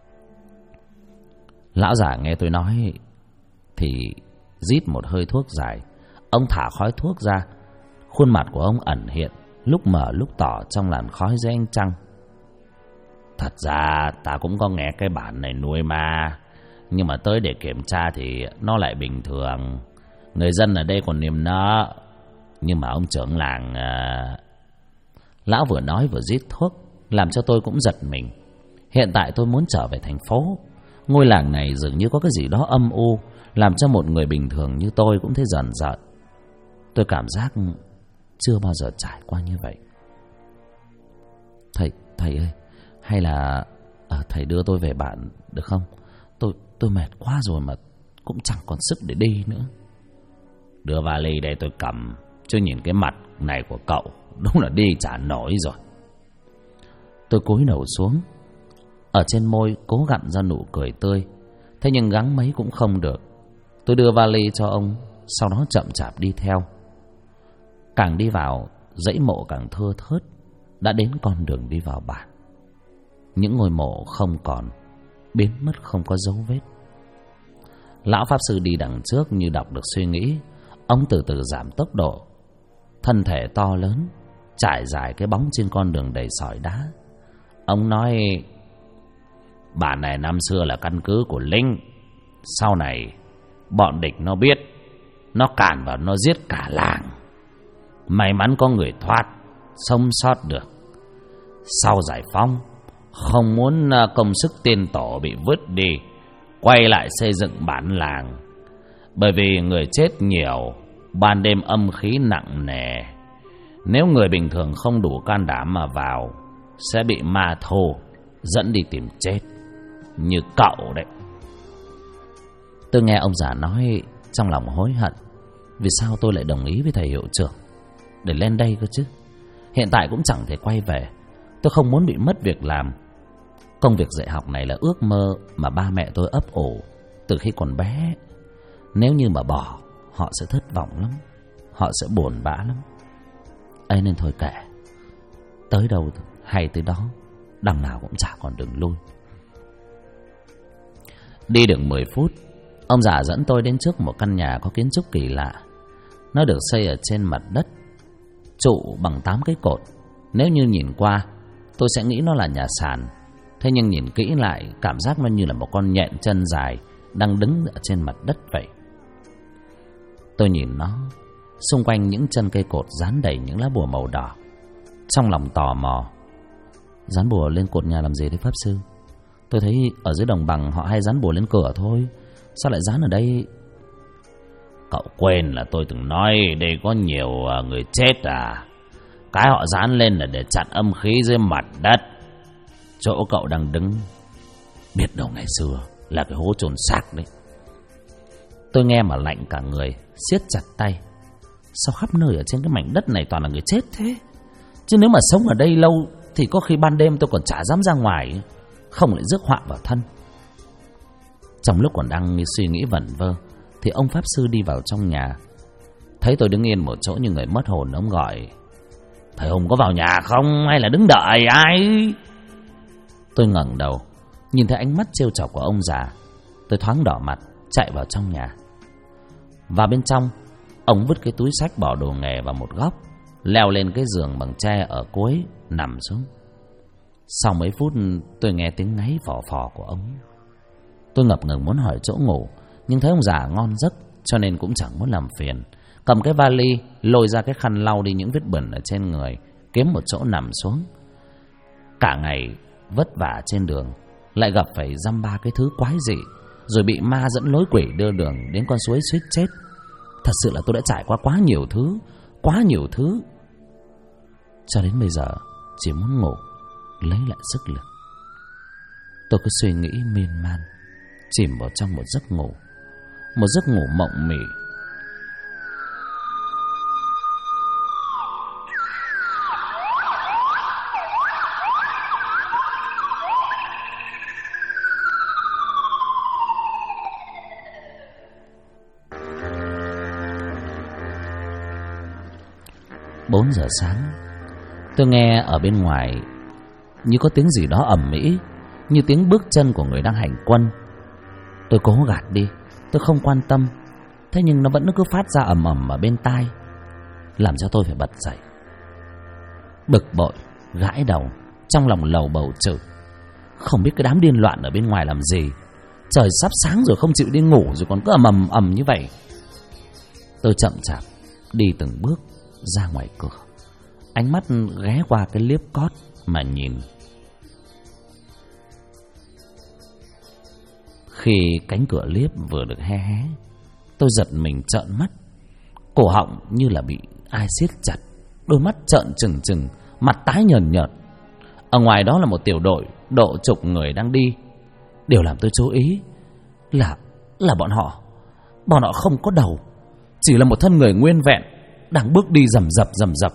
Lão già nghe tôi nói thì rít một hơi thuốc dài. Ông thả khói thuốc ra. Khuôn mặt của ông ẩn hiện, lúc mờ lúc tỏ trong làn khói dưới ánh trăng. "Thật ra ta cũng có nghe cái bản này nuôi ma, nhưng mà tới để kiểm tra thì nó lại bình thường. Người dân ở đây còn niềm nở. Nhưng mà ông trưởng làng..." Lão vừa nói vừa rít thuốc, làm cho tôi cũng giật mình. Hiện tại tôi muốn trở về thành phố. Ngôi làng này dường như có cái gì đó âm u, làm cho một người bình thường như tôi cũng thấy rờn rợn. Tôi cảm giác chưa bao giờ trải qua như vậy. Thầy ơi, hay là thầy đưa tôi về bạn được không? Tôi mệt quá rồi mà cũng chẳng còn sức để đi nữa. "Đưa vali đây tôi cầm, chứ nhìn cái mặt này của cậu đúng là đi chả nổi rồi." Tôi cúi đầu xuống. Ở trên môi cố gặm ra nụ cười tươi, thế nhưng gắng mấy cũng không được. Tôi đưa vali cho ông, sau đó chậm chạp đi theo. Càng đi vào, dãy mộ càng thưa thớt. Đã đến con đường đi vào bản. Những ngôi mộ không còn, biến mất không có dấu vết. Lão pháp sư đi đằng trước như đọc được suy nghĩ. Ông từ từ giảm tốc độ. Thân thể to lớn trải dài cái bóng trên con đường đầy sỏi đá. Ông nói: "Bản này năm xưa là căn cứ của lính. Sau này bọn địch nó biết, nó càn vào nó giết cả làng. May mắn có người thoát, sống sót được. Sau giải phóng, không muốn công sức tiên tổ bị vứt đi, quay lại xây dựng bản làng. Bởi vì người chết nhiều, ban đêm âm khí nặng nề. Nếu người bình thường không đủ can đảm mà vào, sẽ bị ma thù dẫn đi tìm chết, như cậu đấy." Tôi nghe ông già nói, trong lòng hối hận. Vì sao tôi lại đồng ý với thầy hiệu trưởng để lên đây cơ chứ? Hiện tại cũng chẳng thể quay về. Tôi không muốn bị mất việc làm. Công việc dạy học này là ước mơ mà ba mẹ tôi ấp ủ từ khi còn bé. Nếu như mà bỏ, họ sẽ thất vọng lắm, họ sẽ buồn bã lắm. Ấy nên thôi kệ, tới đâu hay tới đó, đằng nào cũng chả còn đường lui. Đi được 10 phút, ông già dẫn tôi đến trước một căn nhà có kiến trúc kỳ lạ. Nó được xây ở trên mặt đất, trụ bằng 8 cái cột. Nếu như nhìn qua, tôi sẽ nghĩ nó là nhà sàn. Thế nhưng nhìn kỹ lại, cảm giác nó như là một con nhện chân dài đang đứng ở trên mặt đất vậy. Tôi nhìn nó, xung quanh những chân cây cột dán đầy những lá bùa màu đỏ. Trong lòng tò mò, dán bùa lên cột nhà làm gì đấy pháp sư? Tôi thấy ở dưới đồng bằng họ hay dán bùa lên cửa thôi, sao lại dán ở đây? "Cậu quên là tôi từng nói đây có nhiều người chết à? Cái họ dán lên là để chặn âm khí dưới mặt đất. Chỗ cậu đang đứng, biết đâu ngày xưa là cái hố chôn xác đấy." Tôi nghe mà lạnh cả người, siết chặt tay. Sao khắp nơi ở trên cái mảnh đất này toàn là người chết thế? Chứ nếu mà sống ở đây lâu thì có khi ban đêm tôi còn chả dám ra ngoài, không lại rước họa vào thân. Trong lúc còn đang suy nghĩ vẩn vơ thì ông pháp sư đi vào trong nhà. Thấy tôi đứng yên một chỗ như người mất hồn, ông gọi: "Thầy Hùng có vào nhà không hay là đứng đợi ai?" Tôi ngẩng đầu, nhìn thấy ánh mắt trêu chọc của ông già. Tôi thoáng đỏ mặt, chạy vào trong nhà. Vào bên trong, ông vứt cái túi xách bỏ đồ nghề vào một góc, leo lên cái giường bằng tre ở cuối, nằm xuống. Sau mấy phút tôi nghe tiếng ngáy phò phò của ông. Tôi ngập ngừng muốn hỏi chỗ ngủ, nhưng thấy ông già ngon giấc cho nên cũng chẳng muốn làm phiền. Cầm cái vali, lôi ra cái khăn lau đi những vết bẩn ở trên người, kiếm một chỗ nằm xuống. Cả ngày vất vả trên đường, lại gặp phải dăm ba cái thứ quái dị, rồi bị ma dẫn lối quỷ đưa đường đến con suối suýt chết. Thật sự là tôi đã trải qua quá nhiều thứ. Cho đến bây giờ chỉ muốn ngủ, lấy lại sức lực. Tôi cứ suy nghĩ miên man, chìm vào trong một giấc ngủ mộng mị. Bốn giờ sáng, tôi nghe ở bên ngoài như có tiếng gì đó ầm ĩ, như tiếng bước chân của người đang hành quân. Tôi cố gạt đi, tôi không quan tâm. Thế nhưng nó vẫn cứ phát ra ầm ầm ở bên tai, làm cho tôi phải bật dậy. Bực bội, gãi đầu, trong lòng lầu bầu chửi. Không biết cái đám điên loạn ở bên ngoài làm gì. Trời sắp sáng rồi không chịu đi ngủ, rồi còn cứ ầm ầm như vậy. Tôi chậm chạp đi từng bước ra ngoài cửa, ánh mắt ghé qua cái liếp cót mà nhìn. Khi cánh cửa liếp vừa được hé hé, tôi giật mình trợn mắt. Cổ họng như là bị ai siết chặt, đôi mắt trợn trừng trừng, mặt tái nhợt nhợt. Ở ngoài đó là một tiểu đội độ chục người đang đi. Điều làm tôi chú ý là bọn họ không có đầu, chỉ là một thân người nguyên vẹn đang bước đi rầm rập.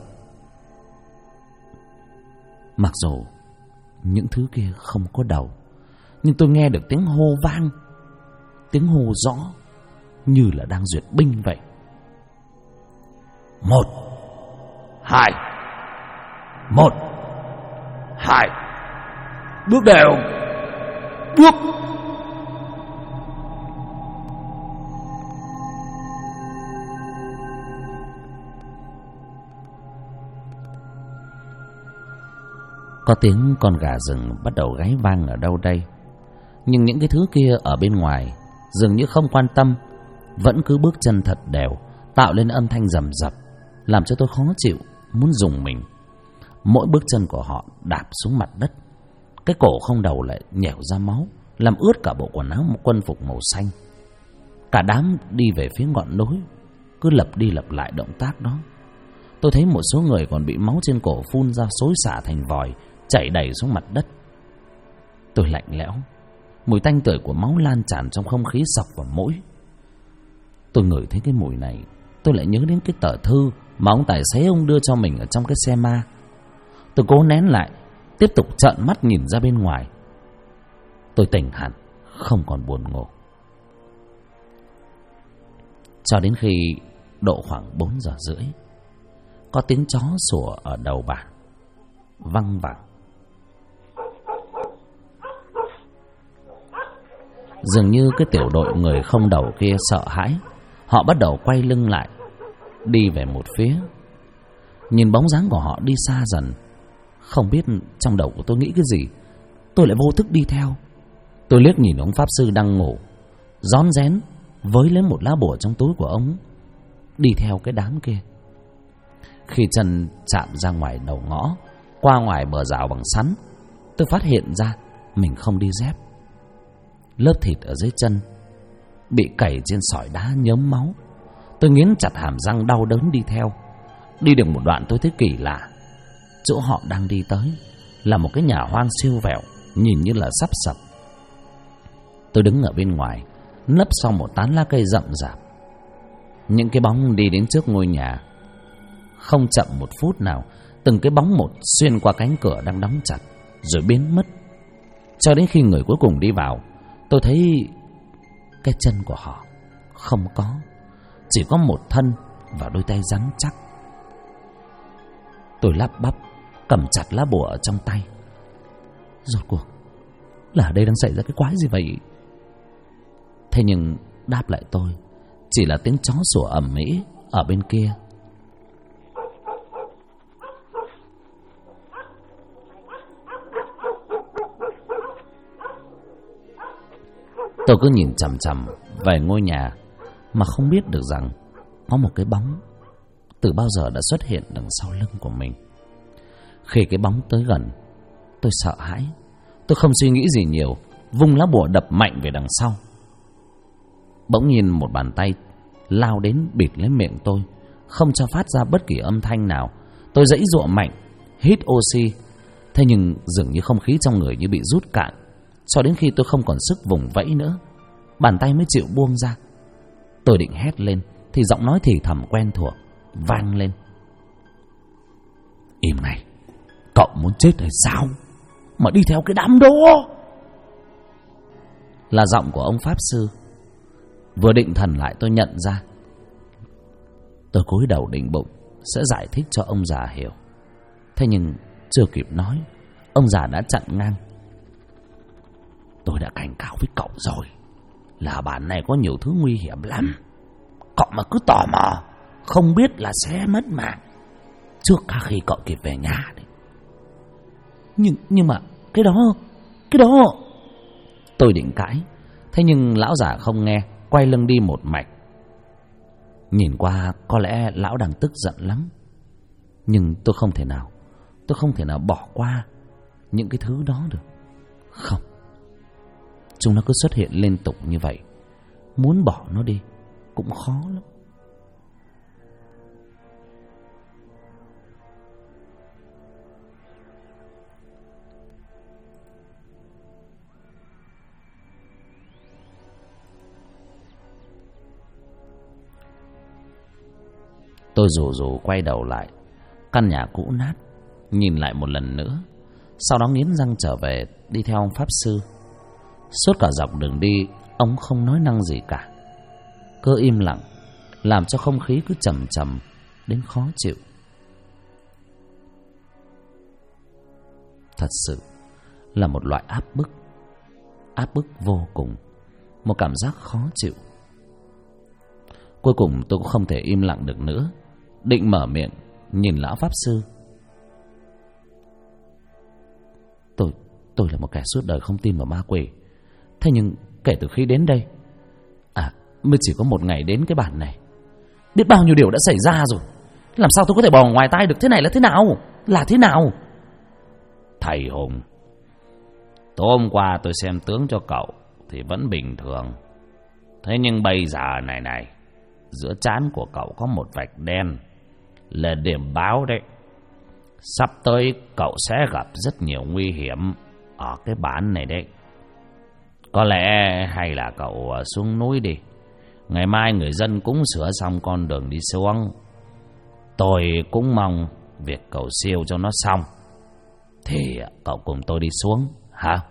Mặc dù những thứ kia không có đầu, nhưng tôi nghe được tiếng hô vang, tiếng hô rõ như là đang duyệt binh vậy. 1 2 1 2, bước đều, bước. Có tiếng con gà rừng bắt đầu gáy vang ở đâu đây, nhưng những cái thứ kia ở bên ngoài dường như không quan tâm, vẫn cứ bước chân thật đều, tạo lên âm thanh rầm rập, làm cho tôi khó chịu, muốn rùng mình. Mỗi bước chân của họ đạp xuống mặt đất, cái cổ không đầu lại nhẻo ra máu, làm ướt cả bộ quần áo quân phục màu xanh. Cả đám đi về phía ngọn núi, cứ lặp đi lặp lại động tác đó. Tôi thấy một số người còn bị máu trên cổ phun ra xối xả thành vòi, chảy đầy xuống mặt đất. Tôi lạnh lẽo, mùi tanh tưởi của máu lan tràn trong không khí sộc vào mũi. Tôi ngửi thấy cái mùi này, tôi lại nhớ đến cái tờ thư mà ông tài xế ông đưa cho mình ở trong cái xe ma. Tôi cố nén lại, tiếp tục trợn mắt nhìn ra bên ngoài. Tôi tỉnh hẳn, không còn buồn ngủ. Cho đến khi độ khoảng 4 giờ rưỡi, có tiếng chó sủa ở đầu bản, văng vẳng. Dường như cái tiểu đội người không đầu kia sợ hãi, họ bắt đầu quay lưng lại, đi về một phía. Nhìn bóng dáng của họ đi xa dần, không biết trong đầu của tôi nghĩ cái gì, tôi lại vô thức đi theo. Tôi liếc nhìn ông pháp sư đang ngủ, rón rén với lấy một lá bùa trong túi của ông, đi theo cái đám kia. Khi chân chạm ra ngoài đầu ngõ, qua ngoài bờ rào bằng sắn, tôi phát hiện ra mình không đi dép. Lớp thịt ở dưới chân bị cày trên sỏi đá nhớm máu. Tôi nghiến chặt hàm răng đau đớn đi theo. Đi được một đoạn tôi thấy kỳ lạ. Chỗ họ đang đi tới là một cái nhà hoang siêu vẹo, nhìn như là sắp sập. Tôi đứng ở bên ngoài, nấp sau một tán lá cây rậm rạp. Những cái bóng đi đến trước ngôi nhà. Không chậm một phút nào, từng cái bóng một xuyên qua cánh cửa đang đóng chặt, rồi biến mất. Cho đến khi người cuối cùng đi vào, tôi thấy cái chân của họ không có, chỉ có một thân và đôi tay rắn chắc. Tôi lắp bắp cầm chặt lá bùa ở trong tay. Rốt cuộc là ở đây đang xảy ra cái quái gì vậy? Thế nhưng đáp lại tôi chỉ là tiếng chó sủa ầm ĩ ở bên kia. Tôi cứ nhìn chằm chằm về ngôi nhà mà không biết được rằng có một cái bóng từ bao giờ đã xuất hiện đằng sau lưng của mình. Khi cái bóng tới gần, tôi sợ hãi. Tôi không suy nghĩ gì nhiều, vung lá bùa đập mạnh về đằng sau. Bỗng nhiên một bàn tay lao đến bịt lấy miệng tôi, không cho phát ra bất kỳ âm thanh nào. Tôi giãy giụa mạnh, hít oxy. Thế nhưng dường như không khí trong người như bị rút cạn. Cho đến khi tôi không còn sức vùng vẫy nữa, bàn tay mới chịu buông ra. Tôi định hét lên thì giọng nói thì thầm quen thuộc vang lên: "Im ngay, cậu muốn chết hay sao mà đi theo cái đám đó?" Là giọng của ông pháp sư. Vừa định thần lại tôi nhận ra. Tôi cúi đầu định bụng sẽ giải thích cho ông già hiểu. Thế nhưng chưa kịp nói, ông già đã chặn ngang: "Tôi đã cảnh cáo với cậu rồi, là bản này có nhiều thứ nguy hiểm lắm. Cậu mà cứ tò mò, không biết là sẽ mất mạng trước cả khi cậu kịp về nhà đấy." Nhưng mà cái đó Tôi định cãi. Thế nhưng lão già không nghe, quay lưng đi một mạch. Nhìn qua có lẽ lão đang tức giận lắm. Nhưng tôi không thể nào bỏ qua những cái thứ đó được. Không, chúng nó cứ xuất hiện liên tục như vậy, muốn bỏ nó đi cũng khó lắm. Tôi rủ quay đầu lại. Căn nhà cũ nát, nhìn lại một lần nữa. Sau đó nghiến răng trở về, đi theo ông pháp sư. Suốt cả dọc đường đi, ông không nói năng gì cả, cứ im lặng, làm cho không khí cứ trầm trầm đến khó chịu. Thật sự là một loại áp bức vô cùng, một cảm giác khó chịu. Cuối cùng tôi cũng không thể im lặng được nữa, định mở miệng nhìn lão pháp sư. Tôi là một kẻ suốt đời không tin vào ma quỷ. Thế nhưng kể từ khi đến đây, mới chỉ có một ngày đến cái bản này, biết bao nhiêu điều đã xảy ra rồi. Làm sao tôi có thể bỏ ngoài tai được thế này? Là thế nào? Thầy Hùng, tối hôm qua tôi xem tướng cho cậu thì vẫn bình thường. Thế nhưng bây giờ này, giữa trán của cậu có một vạch đen, là điểm báo đấy. Sắp tới cậu sẽ gặp rất nhiều nguy hiểm ở cái bản này đấy. Có lẽ hay là cậu xuống núi đi. Ngày mai người dân cúng sửa xong con đường đi xuống. Tôi cũng mong việc cầu siêu cho nó xong, thì cậu cùng tôi đi xuống hả?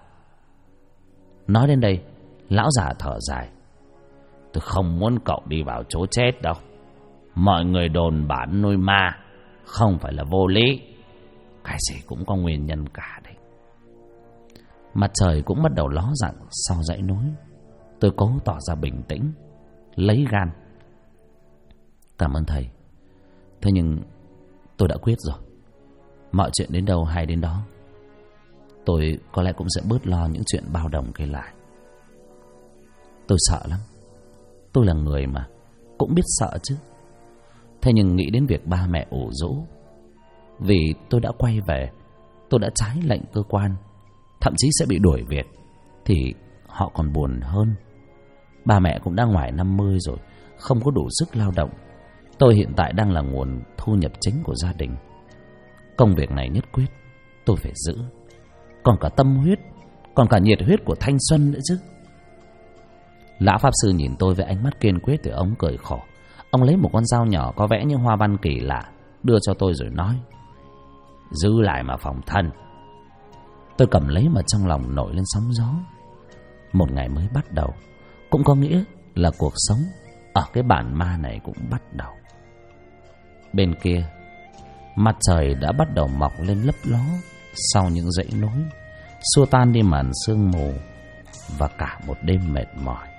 Nói đến đây, lão già thở dài. Tôi không muốn cậu đi vào chỗ chết đâu. Mọi người đồn bản nuôi ma không phải là vô lý. Cái gì cũng có nguyên nhân cả đấy. Mặt trời cũng bắt đầu ló dạng sau dãy núi. Tôi cố tỏ ra bình tĩnh, lấy gan: "Cảm ơn thầy. Thế nhưng tôi đã quyết rồi. Mọi chuyện đến đâu hay đến đó. Tôi có lẽ cũng sẽ bớt lo những chuyện bao đồng kể lại. Tôi sợ lắm. Tôi là người mà, cũng biết sợ chứ. Thế nhưng nghĩ đến việc ba mẹ ủ rũ, vì tôi đã quay về, tôi đã trái lệnh cơ quan, thậm chí sẽ bị đuổi việc, thì họ còn buồn hơn. Ba mẹ cũng đã ngoài 50 rồi, không có đủ sức lao động. Tôi hiện tại đang là nguồn thu nhập chính của gia đình. Công việc này nhất quyết tôi phải giữ. Còn cả tâm huyết, còn cả nhiệt huyết của thanh xuân nữa chứ." Lão pháp sư nhìn tôi với ánh mắt kiên quyết thì ông cười khổ. Ông lấy một con dao nhỏ có vẽ những hoa văn kỳ lạ, đưa cho tôi rồi nói: "Giữ lại mà phòng thân." Tôi cầm lấy mà trong lòng nổi lên sóng gió. Một ngày mới bắt đầu, cũng có nghĩa là cuộc sống ở cái bản ma này cũng bắt đầu. Bên kia, mặt trời đã bắt đầu mọc lên lấp ló sau những dãy núi, xua tan đi màn sương mù và cả một đêm mệt mỏi.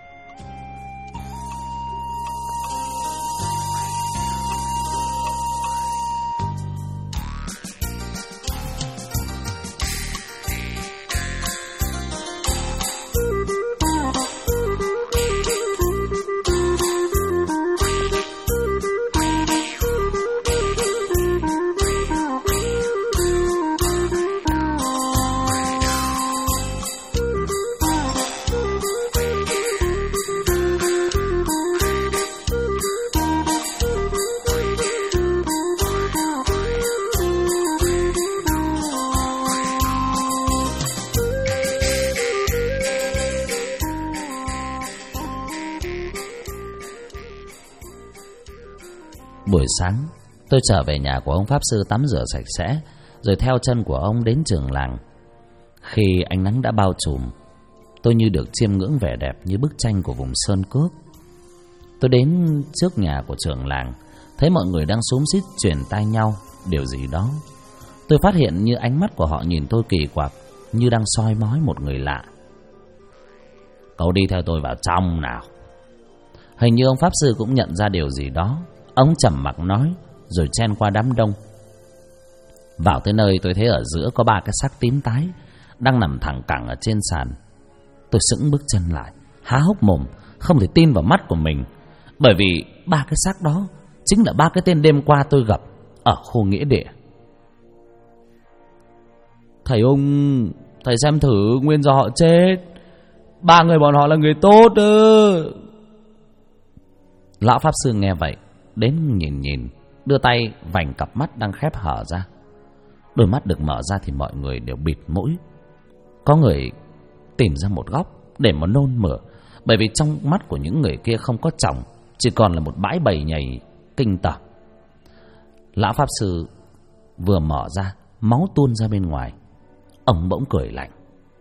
Buổi sáng tôi trở về nhà của ông pháp sư tắm rửa sạch sẽ, rồi theo chân của ông đến trường làng. Khi ánh nắng đã bao trùm, tôi như được chiêm ngưỡng vẻ đẹp như bức tranh của vùng sơn cước. Tôi đến trước nhà của trưởng làng, thấy mọi người đang xúm xít truyền tai nhau điều gì đó. Tôi phát hiện như ánh mắt của họ nhìn tôi kỳ quặc, như đang soi mói một người lạ. Cậu đi theo tôi vào trong nào. Hình như ông pháp sư cũng nhận ra điều gì đó. Ông trầm mặc nói, rồi chen qua đám đông. Vào tới nơi, tôi thấy ở giữa có 3 cái xác tím tái đang nằm thẳng cẳng ở trên sàn. Tôi sững bước chân lại, há hốc mồm, không thể tin vào mắt của mình, bởi vì 3 cái xác đó chính là 3 cái tên đêm qua tôi gặp ở khu nghĩa địa. Thầy ung, thầy xem thử nguyên do họ chết. 3 người bọn họ là người tốt ư? Lão pháp sư nghe vậy, đến nhìn, đưa tay vành cặp mắt đang khép hở ra. Đôi mắt được mở ra thì mọi người đều bịt mũi. Có người tìm ra một góc để mà nôn mửa, bởi vì trong mắt của những người kia không có tròng, chỉ còn là một bãi bầy nhầy kinh tởm. Lão pháp sư vừa mở ra, máu tuôn ra bên ngoài. Ông bỗng cười lạnh.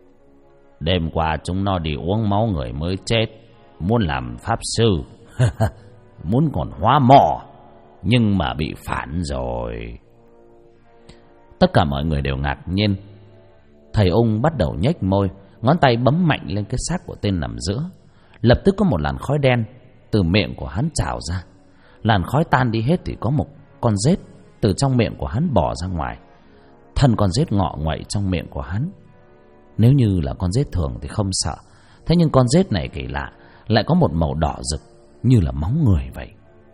Đêm qua chúng nó đi uống máu người mới chết, muốn làm pháp sư. Muốn còn hóa mỏ, nhưng mà bị phản rồi. Tất cả mọi người đều ngạc nhiên. Thầy ung bắt đầu nhếch môi, ngón tay bấm mạnh lên cái xác của tên nằm giữa. Lập tức có một làn khói đen từ miệng của hắn trào ra. Làn khói tan đi hết thì có một con rết từ trong miệng của hắn bò ra ngoài. Thân con rết ngọ nguậy trong miệng của hắn. Nếu như là con rết thường thì không sợ, thế nhưng con rết này kỳ lạ, lại có một màu đỏ rực như là máu người vậy.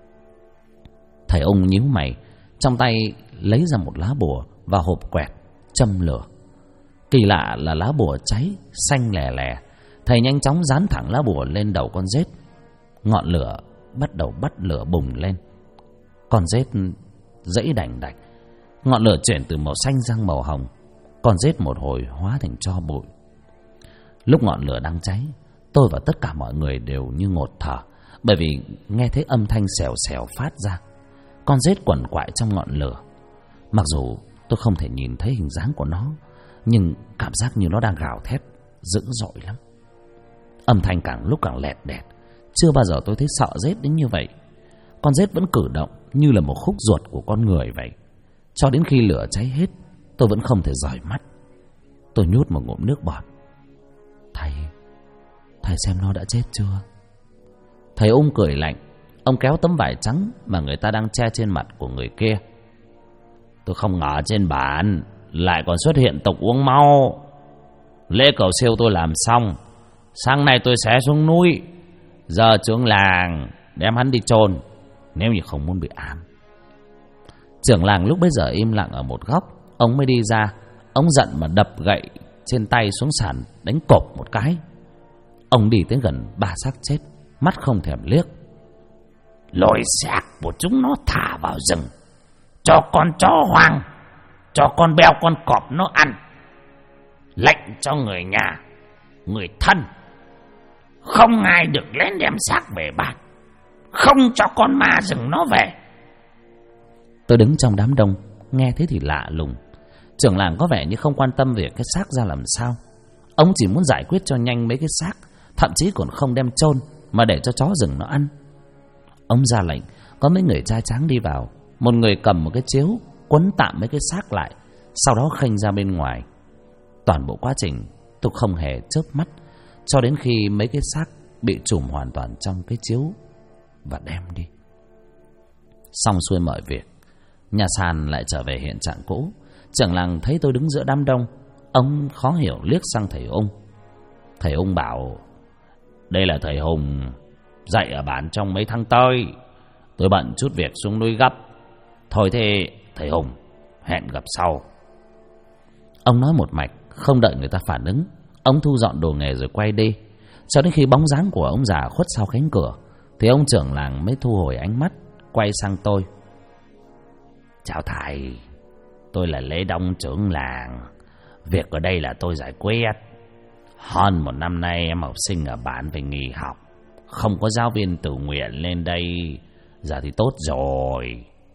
Thầy ung nhíu mày, trong tay lấy ra một lá bùa và hộp quẹt châm lửa. Kỳ lạ là lá bùa cháy xanh lè lè. Thầy nhanh chóng dán thẳng lá bùa lên đầu con rết. Ngọn lửa bắt đầu bắt lửa bùng lên. Con rết dãy đành đạch. Ngọn lửa chuyển từ màu xanh sang màu hồng. Con rết một hồi hóa thành tro bụi. Lúc ngọn lửa đang cháy, tôi và tất cả mọi người đều như ngột thở, bởi vì nghe thấy âm thanh xèo xèo phát ra. Con rết quằn quại trong ngọn lửa. Mặc dù tôi không thể nhìn thấy hình dáng của nó, nhưng cảm giác như nó đang gào thét dữ dội lắm. Âm thanh càng lúc càng lẹt đẹt. Chưa bao giờ tôi thấy sợ rết đến như vậy. Con rết vẫn cử động như là một khúc ruột của con người vậy. Cho đến khi lửa cháy hết, tôi vẫn không thể rời mắt. Tôi nhút một ngụm nước bọt. Thầy xem nó đã chết chưa? Thầy ung cười lạnh. Ông kéo tấm vải trắng mà người ta đang che trên mặt của người kia. Tôi không ngờ trên bản lại còn xuất hiện tục uống máu. Lễ cầu siêu tôi làm xong, sáng nay tôi sẽ xuống núi. Giờ trưởng làng đem hắn đi chôn, nếu như không muốn bị ám. Trưởng làng lúc bấy giờ im lặng ở một góc. Ông mới đi ra. Ông giận mà đập gậy trên tay xuống sàn, đánh cộp một cái. Ông đi tới gần 3 xác chết, mắt không thèm liếc. Lôi xác của chúng nó thả vào rừng, cho con chó hoang, cho con beo con cọp nó ăn. Lệnh cho người nhà, người thân, không ai được lén đem xác về bán, không cho con ma rừng nó về. Tôi đứng trong đám đông, nghe thế thì lạ lùng. Trưởng làng có vẻ như không quan tâm về cái xác ra làm sao. Ông chỉ muốn giải quyết cho nhanh mấy cái xác, thậm chí còn không đem chôn mà để cho chó rừng nó ăn. Ông ra lệnh, có mấy người trai tráng đi vào. Một người cầm một cái chiếu quấn tạm mấy cái xác lại, sau đó khênh ra bên ngoài. Toàn bộ quá trình tôi không hề chớp mắt, cho đến khi mấy cái xác bị trùm hoàn toàn trong cái chiếu và đem đi. Xong xuôi mọi việc, nhà sàn lại trở về hiện trạng cũ. Trưởng làng thấy tôi đứng giữa đám đông, ông khó hiểu liếc sang thầy ung. Thầy ung bảo: Đây là thầy Hùng dạy ở bản trong mấy tháng tới. Tôi bận chút việc xuống núi gấp. Thôi thế thầy Hùng, hẹn gặp sau. Ông nói một mạch, không đợi người ta phản ứng. Ông thu dọn đồ nghề rồi quay đi. Cho đến khi bóng dáng của ông già khuất sau cánh cửa, thì ông trưởng làng mới thu hồi ánh mắt, quay sang tôi. Chào thầy, tôi là Lê Đông trưởng làng. Việc ở đây là tôi giải quyết. Hơn 1 năm nay em học sinh ở bản phải nghỉ học, không có giáo viên tự nguyện lên đây giờ thì tốt rồi.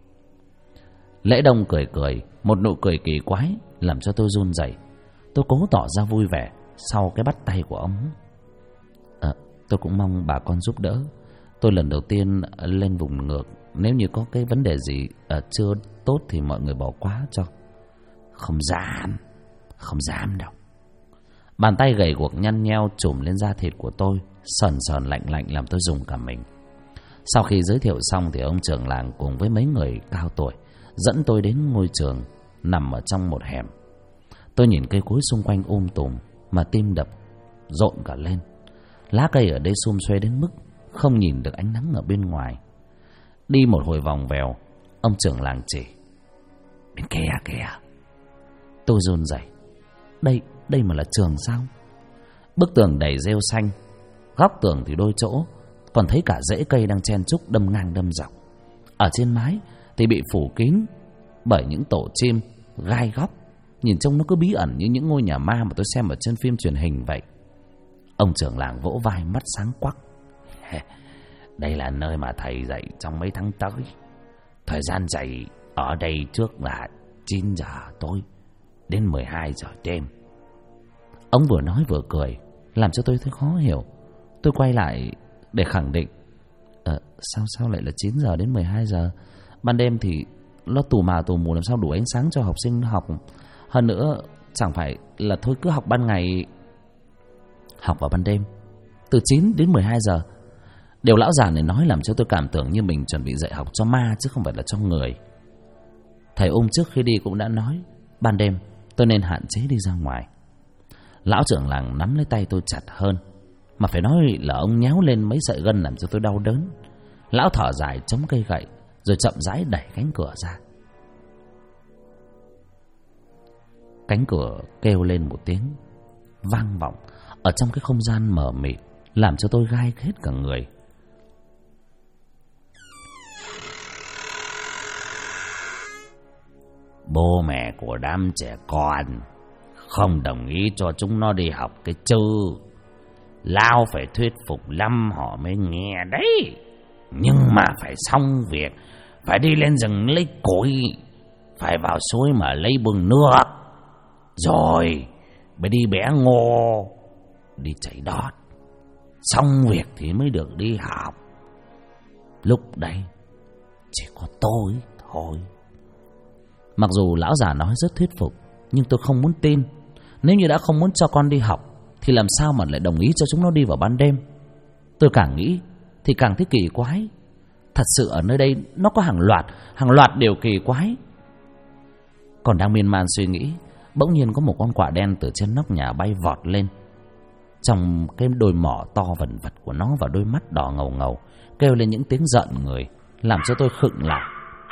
Lễ Đông cười cười, một nụ cười kỳ quái làm cho tôi run rẩy. Tôi cố tỏ ra vui vẻ sau cái bắt tay của ông. Tôi cũng mong bà con giúp đỡ. Tôi lần đầu tiên lên vùng ngược, nếu như có cái vấn đề gì chưa tốt thì mọi người bỏ qua cho. Không dám đâu. Bàn tay gầy guộc nhăn nheo chùm lên da thịt của tôi, sờn sờn lạnh lạnh làm tôi rùng cả mình. Sau khi giới thiệu xong thì ông trưởng làng cùng với mấy người cao tuổi dẫn tôi đến ngôi trường nằm ở trong một hẻm. Tôi nhìn cây cối xung quanh tùm mà tim đập rộn cả lên. Lá cây ở đây sum xuê đến mức không nhìn được ánh nắng ở bên ngoài. Đi một hồi vòng vèo, ông trưởng làng chỉ: bên kia kìa. Tôi run rẩy. Đây mà là trường sao? Bức tường đầy rêu xanh, góc tường thì đôi chỗ còn thấy cả rễ cây đang chen chúc đâm ngang đâm dọc. Ở trên mái thì bị phủ kín bởi những tổ chim gai góc, nhìn trông nó cứ bí ẩn như những ngôi nhà ma mà tôi xem ở trên phim truyền hình vậy. Ông trưởng làng vỗ vai, mắt sáng quắc: đây là nơi mà thầy dạy trong mấy tháng tới. Thời gian dạy ở đây trước là 9 giờ tối đến 12 giờ đêm. Ông vừa nói vừa cười, làm cho tôi thấy khó hiểu. Tôi quay lại để khẳng định: Sao lại là 9 giờ đến 12 giờ? Ban đêm thì nó tù mù làm sao đủ ánh sáng cho học sinh học. Hơn nữa chẳng phải là thôi cứ học ban ngày, học vào ban đêm từ 9 đến 12 giờ. Điều lão già này nói làm cho tôi cảm tưởng như mình chuẩn bị dạy học cho ma chứ không phải là cho người. Thầy trước khi đi cũng đã nói ban đêm tôi nên hạn chế đi ra ngoài. Lão trưởng làng nắm lấy tay tôi chặt hơn, mà phải nói là ông nhéo lên mấy sợi gân làm cho tôi đau đớn. Lão thở dài chống cây gậy rồi chậm rãi đẩy cánh cửa ra. Cánh cửa kêu lên một tiếng vang vọng ở trong cái không gian mờ mịt, làm cho tôi gai hết cả người. Bố mẹ của đám trẻ con không đồng ý cho chúng nó đi học cái chữ. Lão phải thuyết phục lắm họ mới nghe đấy. Nhưng mà phải xong việc, phải đi lên rừng lấy củi, phải vào suối mà lấy bưng nước, rồi mới đi bẻ ngô, đi chảy đọt. Xong việc thì mới được đi học. Lúc đấy chỉ có tôi thôi. Mặc dù lão già nói rất thuyết phục, nhưng tôi không muốn tin. Nếu như đã không muốn cho con đi học thì làm sao mà lại đồng ý cho chúng nó đi vào ban đêm? Tôi càng nghĩ thì càng thấy kỳ quái. Thật sự ở nơi đây nó có hàng loạt điều kỳ quái. Còn đang miên man suy nghĩ, bỗng nhiên có một con quạ đen từ trên nóc nhà bay vọt lên. Trong cái đôi mỏ to vẩn vật của nó và đôi mắt đỏ ngầu ngầu kêu lên những tiếng giận người, làm cho tôi khựng lại.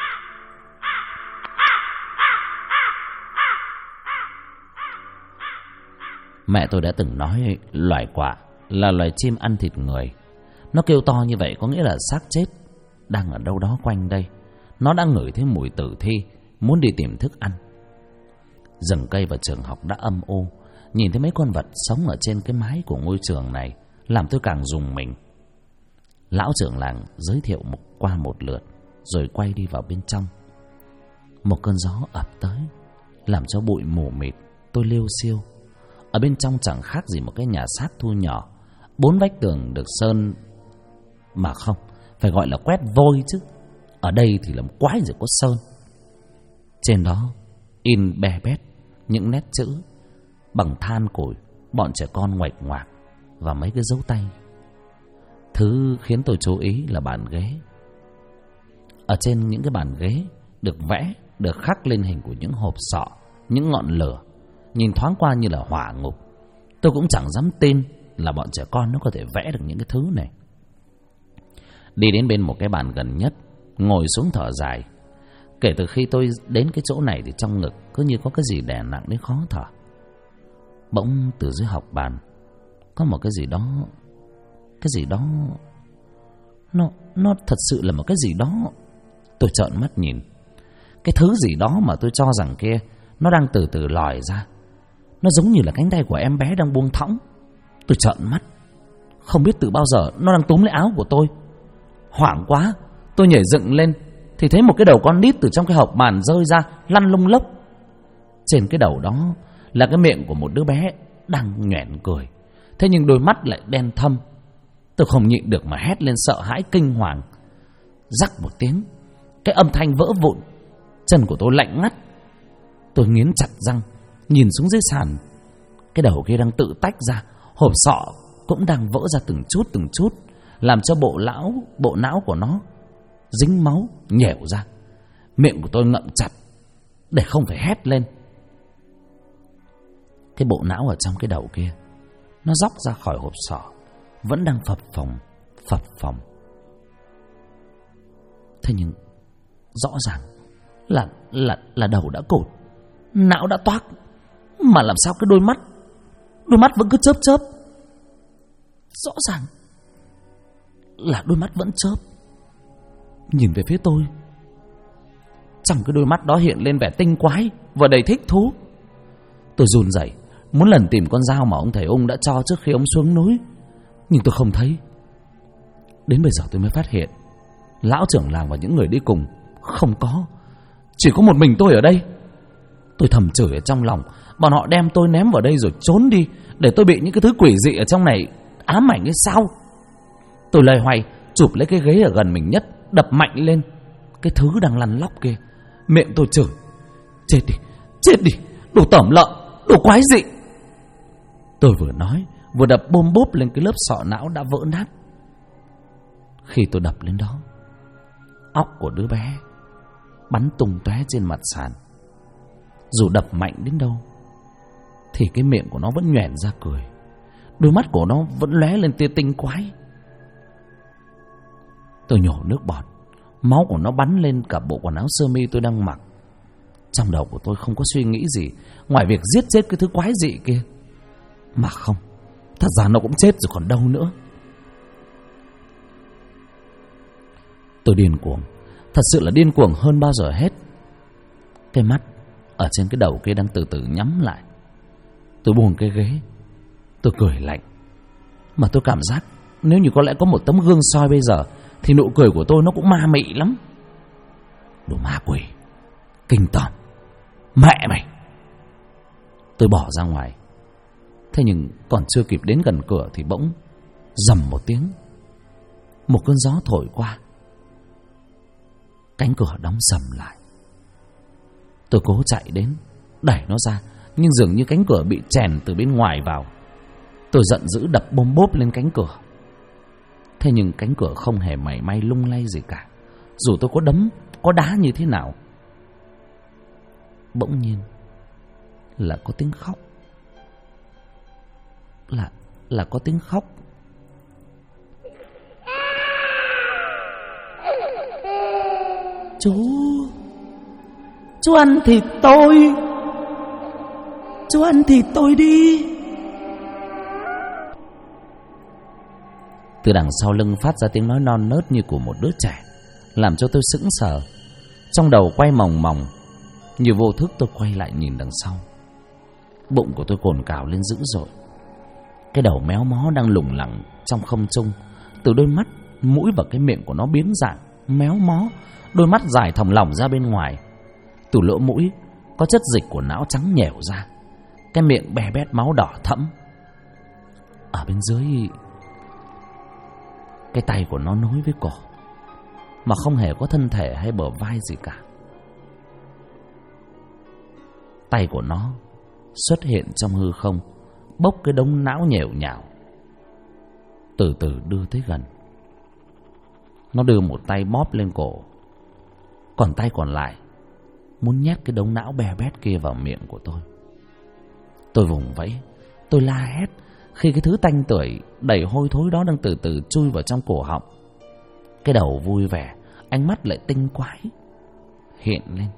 Mẹ tôi đã từng nói loài quạ là loài chim ăn thịt người. Nó kêu to như vậy có nghĩa là xác chết đang ở đâu đó quanh đây. Nó đã ngửi thấy mùi tử thi, muốn đi tìm thức ăn. Rừng cây và trường học đã âm u. Nhìn thấy mấy con vật sống ở trên cái mái của ngôi trường này làm tôi càng rùng mình. Lão trưởng làng giới thiệu qua một lượt rồi quay đi vào bên trong. Một cơn gió ập tới làm cho bụi mù mịt tôi liêu xiêu. Ở bên trong chẳng khác gì một cái nhà xác thu nhỏ. 4 vách tường được sơn, mà không, phải gọi là quét vôi chứ. Ở đây thì làm quái gì có sơn. Trên đó in bè bét những nét chữ bằng than củi, bọn trẻ con nguệch ngoạc và mấy cái dấu tay. Thứ khiến tôi chú ý là bàn ghế. Ở trên những cái bàn ghế được vẽ, được khắc lên hình của những hộp sọ, những ngọn lửa, nhìn thoáng qua như là hỏa ngục. Tôi cũng chẳng dám tin là bọn trẻ con nó có thể vẽ được những cái thứ này. Đi đến bên một cái bàn gần nhất, ngồi xuống thở dài. Kể từ khi tôi đến cái chỗ này thì trong ngực cứ như có cái gì đè nặng đến khó thở. Bỗng từ dưới học bàn có một cái gì đó. Cái gì đó Nó thật sự là một cái gì đó. Tôi trợn mắt nhìn. Cái thứ gì đó mà tôi cho rằng kia nó đang từ từ lòi ra. Nó giống như là cánh tay của em bé đang buông thõng. Tôi trợn mắt. Không biết từ bao giờ nó đang túm lấy áo của tôi. Hoảng quá, Tôi nhảy dựng lên thì thấy một cái đầu con nít từ trong cái hộc màn rơi ra, lăn lông lốc. Trên cái đầu đó là cái miệng của một đứa bé đang nhoẻn cười. Thế nhưng đôi mắt lại đen thâm. Tôi không nhịn được mà hét lên sợ hãi kinh hoàng. Rắc một tiếng, cái âm thanh vỡ vụn. Chân của tôi lạnh ngắt. Tôi nghiến chặt răng, nhìn xuống dưới sàn. Cái đầu kia đang tự tách ra, hộp sọ cũng đang vỡ ra từng chút, làm cho bộ não của nó dính máu nhẻo ra. Miệng của tôi ngậm chặt để không phải hét lên. Cái bộ não ở trong cái đầu kia nó róc ra khỏi hộp sọ, vẫn đang phập phồng. Thế nhưng rõ ràng là đầu đã cụt, não đã toác, mà làm sao cái đôi mắt vẫn cứ chớp. Rõ ràng là đôi mắt vẫn chớp, nhìn về phía tôi. Trong cái đôi mắt đó hiện lên vẻ tinh quái và đầy thích thú. Tôi run rẩy muốn lần tìm con dao mà ông thầy Ung đã cho trước khi ông xuống núi, nhưng tôi không thấy. Đến bây giờ tôi mới phát hiện lão trưởng làng và những người đi cùng không có, chỉ có một mình tôi ở đây. Tôi thầm chửi ở trong lòng, bọn họ đem tôi ném vào đây rồi trốn đi, để tôi bị những cái thứ quỷ dị ở trong này ám ảnh hay sao? Tôi loay hoay chụp lấy cái ghế ở gần mình nhất, đập mạnh lên cái thứ đang lăn lóc kia. Miệng tôi chửi: chết đi, đồ tởm lợm, đồ quái dị. Tôi vừa nói vừa đập bôm bốp lên cái lớp sọ não đã vỡ nát. Khi tôi đập lên đó, óc của đứa bé bắn tung tóe trên mặt sàn. Dù đập mạnh đến đâu thì cái miệng của nó vẫn nhoẻn ra cười, đôi mắt của nó vẫn lóe lên tia tinh quái. Tôi nhổ nước bọt, máu của nó bắn lên cả bộ quần áo sơ mi tôi đang mặc. Trong đầu của tôi không có suy nghĩ gì ngoài việc giết chết cái thứ quái dị kia. Mà không, thật ra nó cũng chết rồi còn đâu nữa. Tôi điên cuồng, thật sự là điên cuồng hơn bao giờ hết. Cái mắt ở trên cái đầu kia đang từ từ nhắm lại. Tôi buông cái ghế, tôi cười lạnh. Mà tôi cảm giác nếu như có lẽ có một tấm gương soi bây giờ thì nụ cười của tôi nó cũng ma mị lắm. Đồ ma quỷ, kinh tởm, mẹ mày! Tôi bỏ ra ngoài. Thế nhưng còn chưa kịp đến gần cửa thì bỗng rầm một tiếng, một cơn gió thổi qua, cánh cửa đóng sầm lại. Tôi cố chạy đến đẩy nó ra, nhưng dường như cánh cửa bị chèn từ bên ngoài vào. Tôi giận dữ đập bôm bốp lên cánh cửa. Thế nhưng cánh cửa không hề mảy may lung lay gì cả, dù tôi có đấm có đá như thế nào. Bỗng nhiên là có tiếng khóc. Là có tiếng khóc. Chú ăn thịt tôi. Chú ăn thịt tôi đi. Từ đằng sau lưng phát ra tiếng nói non nớt như của một đứa trẻ, làm cho tôi sững sờ. Trong đầu quay mòng mòng, như vô thức tôi quay lại nhìn đằng sau. Bụng của tôi cồn cào lên dữ dội. Cái đầu méo mó đang lủng lẳng trong không trung. Từ đôi mắt, mũi và cái miệng của nó biến dạng, méo mó. Đôi mắt dài thòng lỏng ra bên ngoài. Từ lỗ mũi có chất dịch của não trắng nhẻo ra. Cái miệng bè bét máu đỏ thẫm. Ở bên dưới, cái tay của nó nối với cổ, mà không hề có thân thể hay bờ vai gì cả. Tay của nó xuất hiện trong hư không, bốc cái đống não nhèo nhào, từ từ đưa tới gần. Nó đưa một tay bóp lên cổ, còn tay còn lại muốn nhét cái đống não bè bét kia vào miệng của tôi. Tôi vùng vẫy, tôi la hét khi cái thứ tanh tưởi đầy hôi thối đó đang từ từ chui vào trong cổ họng. Cái đầu vui vẻ, ánh mắt lại tinh quái hiện lên.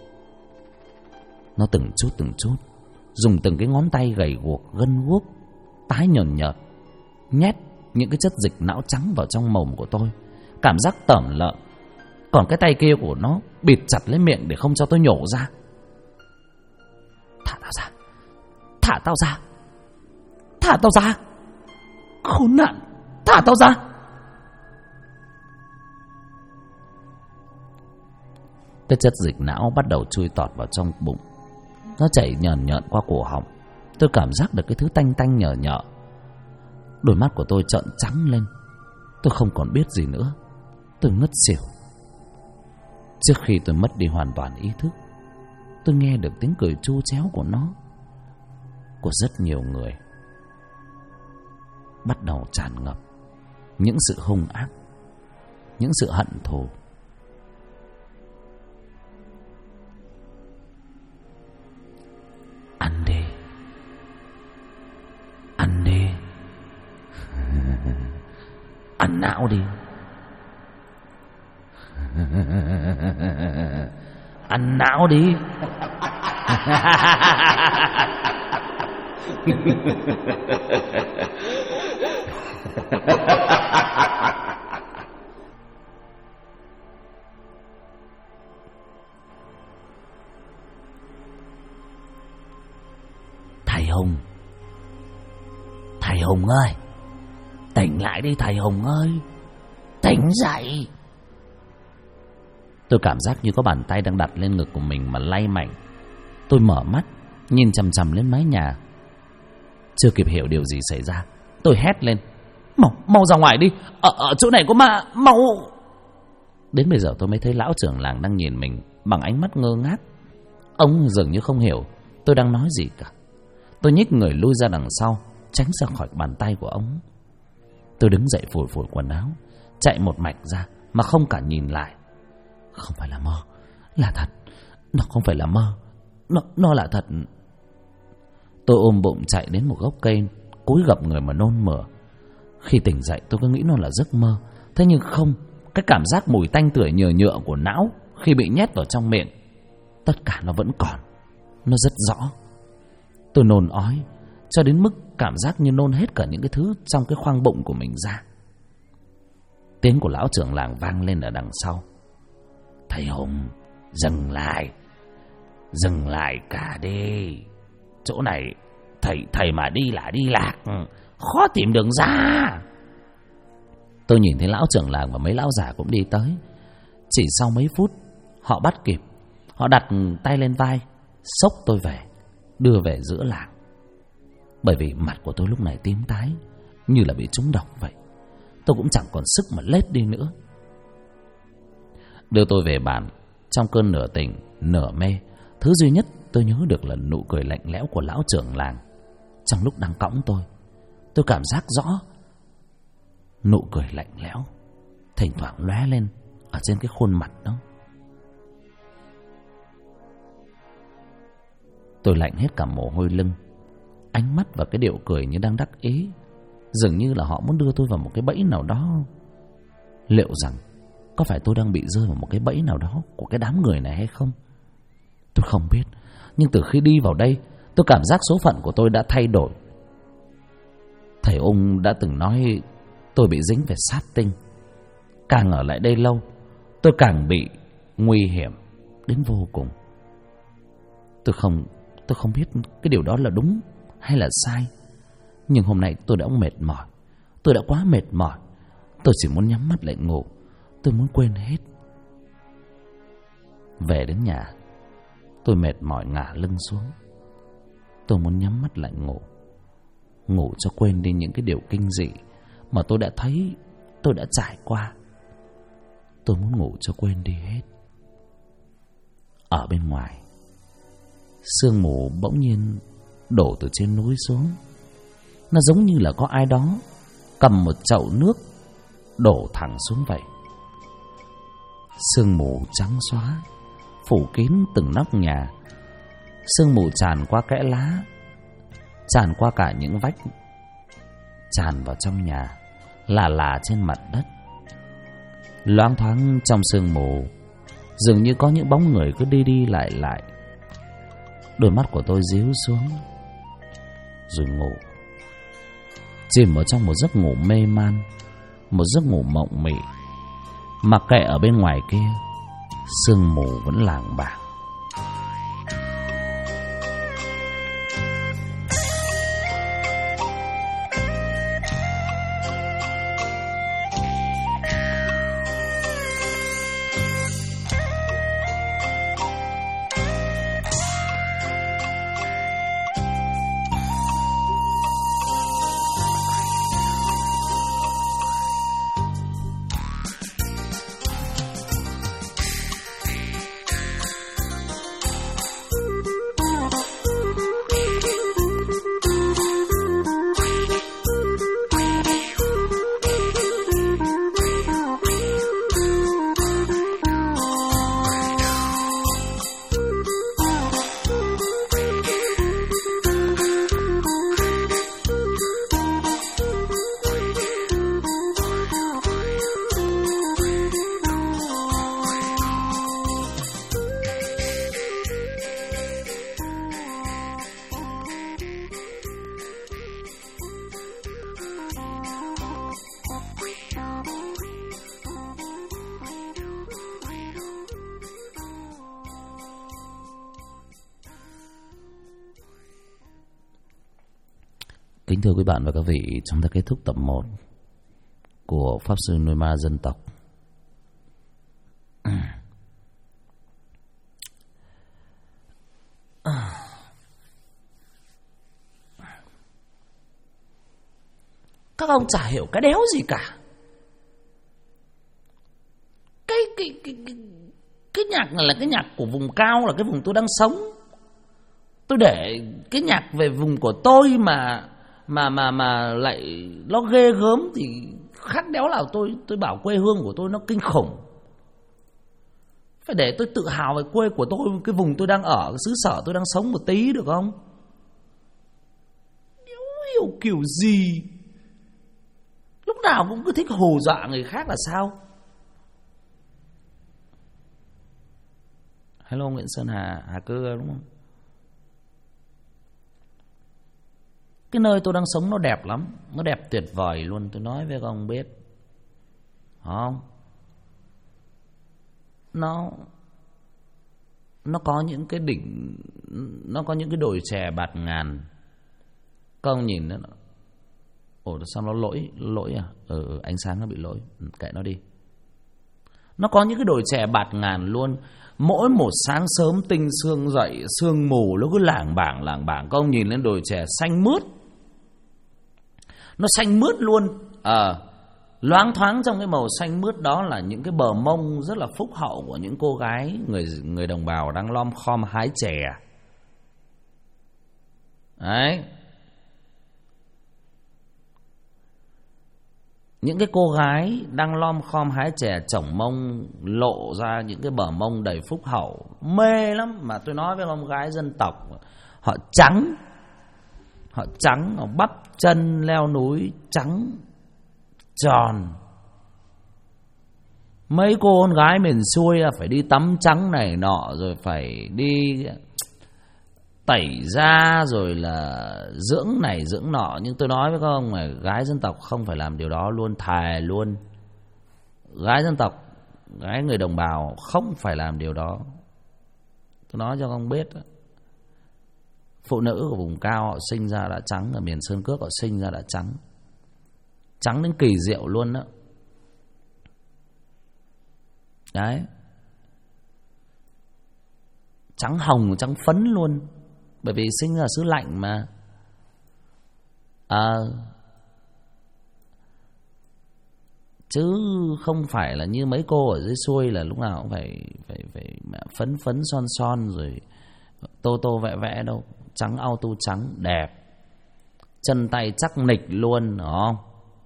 Nó từng chút dùng từng cái ngón tay gầy guộc, gân guốc, tái nhợt nhợt, nhét những cái chất dịch não trắng vào trong mồm của tôi. Cảm giác tởm lợm. Còn cái tay kia của nó bịt chặt lấy miệng để không cho tôi nhổ ra. Thả tao ra, thả tao ra, thả tao ra, khốn nạn, thả tao ra. Cái chất dịch não bắt đầu chui tọt vào trong bụng. Nó chảy nhờn nhợn qua cổ họng. Tôi cảm giác được cái thứ tanh tanh nhở nhợ. Đôi mắt của tôi trợn trắng lên. Tôi không còn biết gì nữa. Tôi ngất xỉu. Trước khi tôi mất đi hoàn toàn ý thức, tôi nghe được tiếng cười chu chéo của nó, của rất nhiều người. Bắt đầu tràn ngập những sự hung ác, những sự hận thù. Ăn đi, ăn đi, ăn não đi, ăn não đi. Thầy Hùng ơi, tỉnh lại đi thầy Hùng ơi, tỉnh dậy. Tôi cảm giác như có bàn tay đang đặt lên ngực của mình mà lay mạnh. Tôi mở mắt, nhìn chằm chằm lên mái nhà. Chưa kịp hiểu điều gì xảy ra, tôi hét lên: Mau ra ngoài đi, ở chỗ này có ma, mau. Đến bây giờ tôi mới thấy lão trưởng làng đang nhìn mình bằng ánh mắt ngơ ngác. Ông dường như không hiểu tôi đang nói gì cả. Tôi nhích người lui ra đằng sau, tránh ra khỏi bàn tay của ông. Tôi đứng dậy phủi phủi quần áo, chạy một mạch ra mà không cả nhìn lại. Không phải là mơ, là thật. Nó không phải là mơ, nó là thật. Tôi ôm bụng chạy đến một gốc cây, cúi gập người mà nôn mửa. Khi tỉnh dậy tôi cứ nghĩ nó là giấc mơ. Thế nhưng không, cái cảm giác mùi tanh tưởi nhờ nhựa của não khi bị nhét vào trong miệng, tất cả nó vẫn còn. Nó rất rõ. Tôi nôn ói cho đến mức cảm giác như nôn hết cả những cái thứ trong cái khoang bụng của mình ra. Tiếng của lão trưởng làng vang lên ở đằng sau: Thầy Hùng, dừng lại cả đi. Chỗ này thầy mà đi là đi lạc, khó tìm đường ra. Tôi nhìn thấy lão trưởng làng và mấy lão già cũng đi tới. Chỉ sau mấy phút họ bắt kịp. Họ đặt tay lên vai, xốc tôi về, đưa về giữa làng. Bởi vì mặt của tôi lúc này tím tái, như là bị trúng độc vậy. Tôi cũng chẳng còn sức mà lết đi nữa. Đưa tôi về bàn. Trong cơn nửa tỉnh nửa mê, thứ duy nhất tôi nhớ được là nụ cười lạnh lẽo của lão trưởng làng. Trong lúc đang cõng tôi cảm giác rõ nụ cười lạnh lẽo thỉnh thoảng lóe lên ở trên cái khuôn mặt đó. Tôi lạnh hết cả mồ hôi lưng. Ánh mắt và cái điệu cười như đang đắc ý, dường như là họ muốn đưa tôi vào một cái bẫy nào đó. Liệu rằng có phải tôi đang bị rơi vào một cái bẫy nào đó của cái đám người này hay không? Tôi không biết. Nhưng từ khi đi vào đây, tôi cảm giác số phận của tôi đã thay đổi. Thầy Ung đã từng nói tôi bị dính về sát tinh. Càng ở lại đây lâu, tôi càng bị nguy hiểm đến vô cùng. Tôi không biết cái điều đó là đúng hay là sai. Nhưng hôm nay tôi đã mệt mỏi. Tôi đã quá mệt mỏi. Tôi chỉ muốn nhắm mắt lại ngủ. Tôi muốn quên hết. Về đến nhà, tôi mệt mỏi ngả lưng xuống. Tôi muốn nhắm mắt lại ngủ. Ngủ cho quên đi những cái điều kinh dị mà tôi đã thấy, tôi đã trải qua. Tôi muốn ngủ cho quên đi hết. Ở bên ngoài, sương mù bỗng nhiên đổ từ trên núi xuống. Nó giống như là có ai đó cầm một chậu nước đổ thẳng xuống vậy. Sương mù trắng xóa phủ kín từng nóc nhà. Sương mù tràn qua kẽ lá, tràn qua cả những vách, tràn vào trong nhà, là trên mặt đất. Loáng thoáng trong sương mù, dường như có những bóng người cứ đi lại. Đôi mắt của tôi díu xuống, rồi ngủ, chìm ở trong một giấc ngủ mê man, một giấc ngủ mộng mị. Mặc kệ ở bên ngoài kia, sương mù vẫn lảng bảng. Kính thưa quý bạn và các vị, chúng ta kết thúc tập 1 của Pháp Sư Nuôi Ma Dân Tộc. Các ông chả hiểu cái đéo gì cả. Cái nhạc này là cái nhạc của vùng cao, là cái vùng tôi đang sống. Tôi để cái nhạc về vùng của tôi mà lại nó ghê gớm thì khác đéo nào tôi bảo quê hương của tôi nó kinh khủng. Phải để tôi tự hào về quê của tôi, cái vùng tôi đang ở, cái xứ sở tôi đang sống một tí được không? Đéo hiểu kiểu gì, lúc nào cũng cứ thích hù dọa người khác là sao? Hello Nguyễn Sơn Hà Cơ đúng không? Cái nơi tôi đang sống nó đẹp lắm, nó đẹp tuyệt vời luôn, tôi nói với các ông biết. Không? Nó có những cái đỉnh, nó có những cái đồi chè bạt ngàn. Các ông nhìn nó. Ồ, sao nó lỗi à? Ánh sáng nó bị lỗi, kệ nó đi. Nó có những cái đồi chè bạt ngàn luôn. Mỗi một sáng sớm tinh sương dậy, sương mù nó cứ lảng bảng. Các ông nhìn lên đồi chè xanh mướt, nó xanh mướt luôn. Loáng thoáng trong cái màu xanh mướt đó là những cái bờ mông rất là phúc hậu của những cô gái người đồng bào đang lom khom hái chè. Đấy, những cái cô gái đang lom khom hái chè, chổng mông lộ ra những cái bờ mông đầy phúc hậu, mê lắm. Mà tôi nói với con gái dân tộc, họ trắng, họ bắp chân leo núi trắng tròn. Mấy cô con gái miền xuôi phải đi tắm trắng này nọ, rồi phải đi tẩy da, rồi là dưỡng này dưỡng nọ. Nhưng tôi nói với các ông là gái dân tộc không phải làm điều đó luôn, thề luôn. Gái dân tộc, gái người đồng bào không phải làm điều đó. Tôi nói cho các ông biết, phụ nữ của vùng cao họ sinh ra đã trắng, ở miền Sơn Cước họ sinh ra đã trắng, trắng đến kỳ diệu luôn đó. Đấy, trắng hồng, trắng phấn luôn. Bởi vì sinh ra xứ lạnh mà. Chứ không phải là như mấy cô ở dưới xuôi là lúc nào cũng phải phấn son rồi tô vẽ vẽ đâu. Trắng auto trắng đẹp, chân tay chắc nịch luôn, đúng không?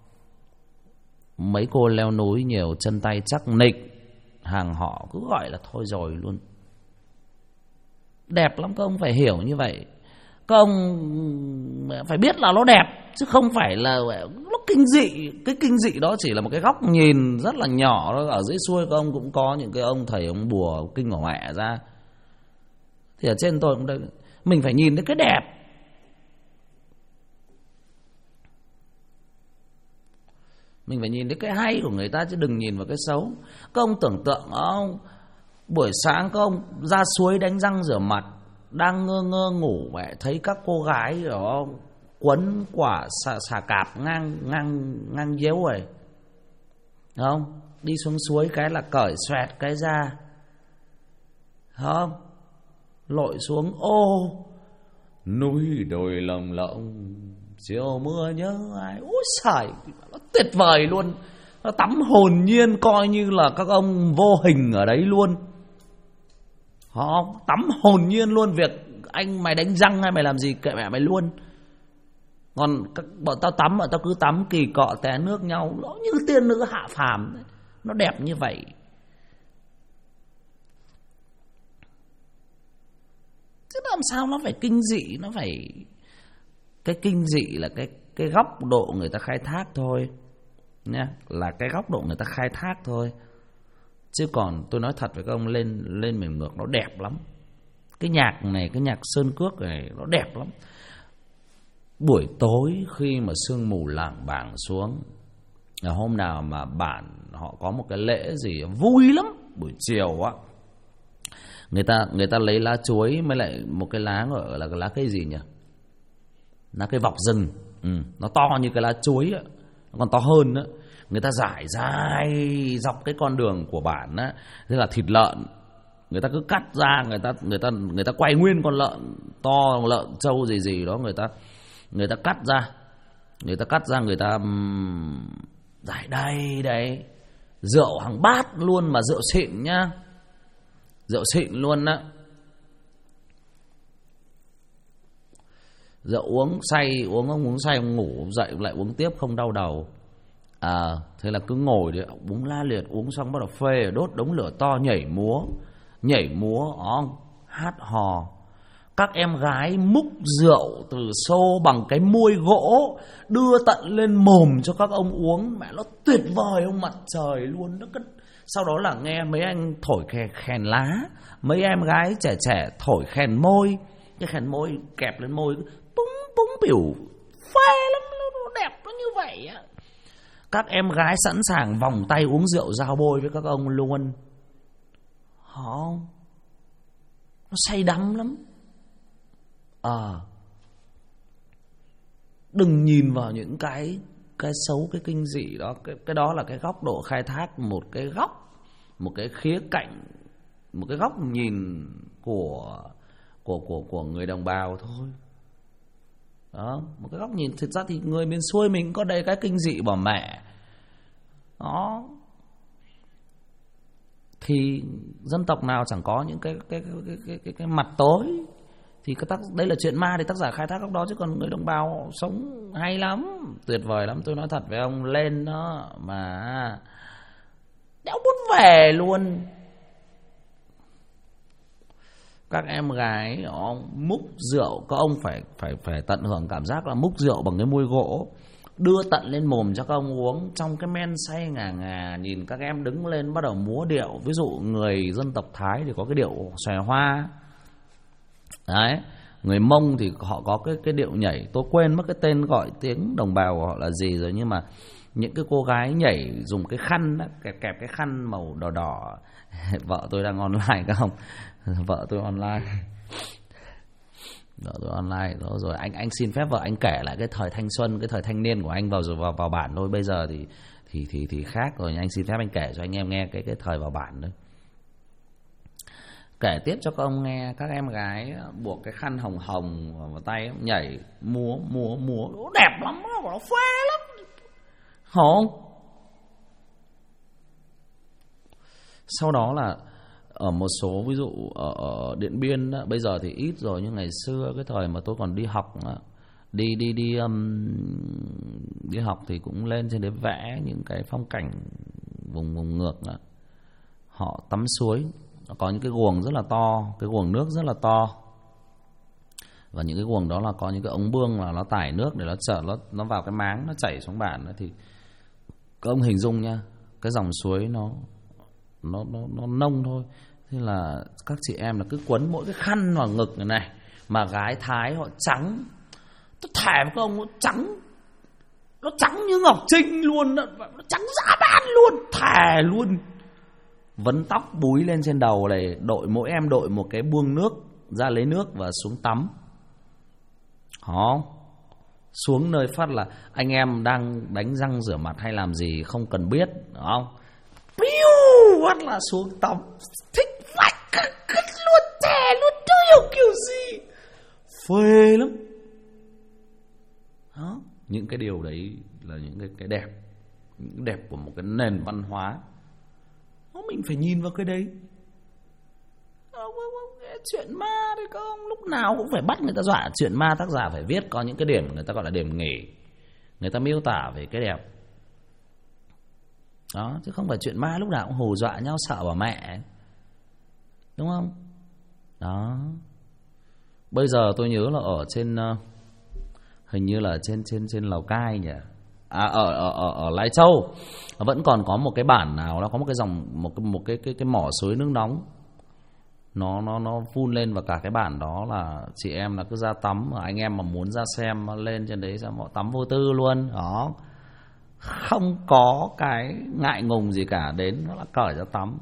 Mấy cô leo núi nhiều chân tay chắc nịch, hàng họ cứ gọi là thôi rồi luôn. Đẹp lắm, các ông phải hiểu như vậy. Các ông phải biết là nó đẹp, chứ không phải là nó kinh dị. Cái kinh dị đó chỉ là một cái góc nhìn rất là nhỏ thôi. Ở dưới xuôi các ông cũng có những cái ông thầy ông bùa kinh của mẹ ra. Thì ở trên tôi cũng đây, mình phải nhìn thấy cái đẹp. Mình phải nhìn thấy cái hay của người ta, chứ đừng nhìn vào cái xấu. Các ông tưởng tượng không, buổi sáng các ông ra suối đánh răng rửa mặt, đang ngơ ngủ mẹ thấy các cô gái đó quấn quả xà cạp ngang déo rồi, đúng không? Đi xuống suối cái là cởi xoẹt cái ra, không? Lội xuống, ô núi đồi lồng lộng, chiều mưa nhớ ai. Úi xài, nó tuyệt vời luôn. Nó tắm hồn nhiên, coi như là các ông vô hình ở đấy luôn. Họ tắm hồn nhiên luôn. Việc anh mày đánh răng hay mày làm gì kệ mẹ mày luôn. Còn bọn tao tắm, bọn tao cứ tắm kỳ cọ té nước nhau, nó như tiên nữ hạ phàm. Nó đẹp như vậy. Chứ làm sao nó phải kinh dị. Nó phải, cái kinh dị là cái góc độ người ta khai thác thôi nha, là cái góc độ người ta khai thác thôi. Chứ còn tôi nói thật với các ông, lên miền ngược nó đẹp lắm. Cái nhạc này, cái nhạc Sơn Cước này nó đẹp lắm. Buổi tối khi mà sương mù lảng bảng xuống, là hôm nào mà bản họ có một cái lễ gì vui lắm, buổi chiều á, người ta lấy lá chuối với lại một cái lá gọi là cái lá cây gì nhỉ? Lá cây vọc rừng. Nó to như cái lá chuối á, nó còn to hơn nữa. Người ta rải dài dọc cái con đường của bản á, thế là thịt lợn người ta cứ cắt ra, người ta quay nguyên con lợn to, lợn trâu gì đó, người ta cắt ra, người ta rải đầy đấy, rượu hàng bát luôn, mà rượu xịn nhá, rượu xịn luôn á. Rượu uống say, uống say ông ngủ dậy lại uống tiếp không đau đầu. Thế là cứ ngồi đấy uống la liệt, uống xong bắt đầu phê, đốt đống lửa to, nhảy múa hát hò. Các em gái múc rượu từ xô bằng cái muôi gỗ đưa tận lên mồm cho các ông uống. Mẹ nó tuyệt vời ông mặt trời luôn. Sau đó là nghe mấy anh thổi khèn lá, mấy em gái trẻ thổi khèn môi. Cái khèn môi kẹp lên môi búng biểu phê lắm, nó đẹp nó như vậy á. Các em gái sẵn sàng vòng tay uống rượu giao bôi với các ông luôn. Nó say đắm lắm. Đừng nhìn vào những cái xấu, cái kinh dị đó. Cái đó là cái góc độ khai thác một cái góc, một cái khía cạnh, một cái góc nhìn của người đồng bào thôi. Đó, một cái góc nhìn. Thực ra thì người miền xuôi mình có đầy cái kinh dị bỏ mẹ. Đó. Thì dân tộc nào chẳng có những cái mặt tối. Thì đấy là chuyện ma thì tác giả khai thác góc đó, chứ còn người đồng bào sống hay lắm, tuyệt vời lắm. Tôi nói thật với ông, lên đó mà đéo muốn về luôn. Các em gái múc rượu, các ông phải tận hưởng cảm giác là múc rượu bằng cái muôi gỗ, đưa tận lên mồm cho các ông uống. Trong cái men say ngà nhìn các em đứng lên bắt đầu múa điệu. Ví dụ người dân tộc Thái thì có cái điệu xòe hoa đấy, người Mông thì họ có cái điệu nhảy, tôi quên mất cái tên gọi tiếng đồng bào của họ là gì rồi, nhưng mà những cái cô gái nhảy dùng cái khăn đó, kẹp cái khăn màu đỏ đỏ. Vợ tôi đang online không? Vợ tôi online đó rồi. Anh xin phép vợ anh kể lại cái thời thanh xuân, cái thời thanh niên của anh vào bản thôi. Bây giờ thì khác rồi. Anh xin phép anh kể cho anh em nghe cái thời vào bản đấy. Kể tiếp cho các ông nghe. Các em gái buộc cái khăn hồng hồng vào tay, nhảy múa nó đẹp lắm, nó phê lắm. Không? Sau đó là ở một số, ví dụ ở Điện Biên đó, bây giờ thì ít rồi, nhưng ngày xưa cái thời mà tôi còn đi học đó, đi học thì cũng lên trên đấy vẽ những cái phong cảnh vùng ngược đó. Họ tắm suối, có những cái guồng rất là to, cái guồng nước rất là to, và những cái guồng đó là có những cái ống bương là nó tải nước để nó chở nó vào cái máng, nó chảy xuống bản đó. Thì các ông hình dung nha, cái dòng suối nó nông thôi. Thế là các chị em là cứ quấn mỗi cái khăn vào ngực này. Mà gái Thái họ trắng, tôi thề với các ông, nó trắng như ngọc trinh luôn, nó trắng dã man luôn, thề luôn. Vấn tóc búi lên trên đầu này, mỗi em đội một cái buông nước ra lấy nước và xuống tắm. Xuống nơi phát là anh em đang đánh răng rửa mặt hay làm gì không cần biết, đúng không? Piu, bắt là xuống tắm. Thích vạch luôn, thề luôn, chưa hiểu kiểu gì, phê lắm. Đó, những cái điều đấy là những cái đẹp, những cái đẹp của một cái nền văn hóa. Mình phải nhìn vào cái đấy. Chuyện ma thì các ông lúc nào cũng phải bắt người ta dọa. Chuyện ma tác giả phải viết có những cái điểm người ta gọi là điểm nghỉ, người ta miêu tả về cái đẹp đó, chứ không phải chuyện ma lúc nào cũng hù dọa nhau sợ bà mẹ, đúng không? Đó. Bây giờ tôi nhớ là ở trên hình như là trên Lào Cai nhỉ, ở Lai Châu vẫn còn có một cái bản nào nó có một cái dòng một cái mỏ suối nước nóng, nó phun lên, và cả cái bản đó là chị em là cứ ra tắm, anh em mà muốn ra xem lên trên đấy xem họ tắm vô tư luôn đó, không có cái ngại ngùng gì cả, đến nó là cởi ra tắm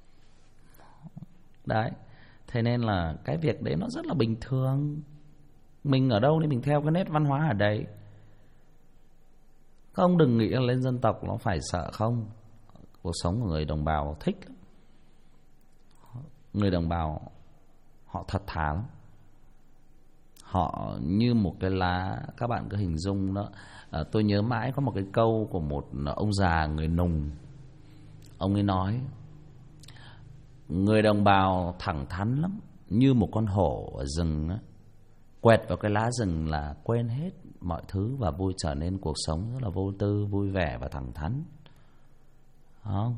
đấy. Thế nên là cái việc đấy nó rất là bình thường. Mình ở đâu thì mình theo cái nét văn hóa ở đấy. Các ông đừng nghĩ là lên dân tộc nó phải sợ không. Cuộc sống của người đồng bào thích lắm. Người đồng bào họ thật thà lắm. Họ như một cái lá. Các bạn cứ hình dung đó. Tôi nhớ mãi có một cái câu của một ông già người Nùng. Ông ấy nói: người đồng bào thẳng thắn lắm, như một con hổ ở rừng á. Quẹt vào cái lá rừng là quên hết mọi thứ và vui, trở nên cuộc sống rất là vô tư, vui vẻ và thẳng thắn. Không?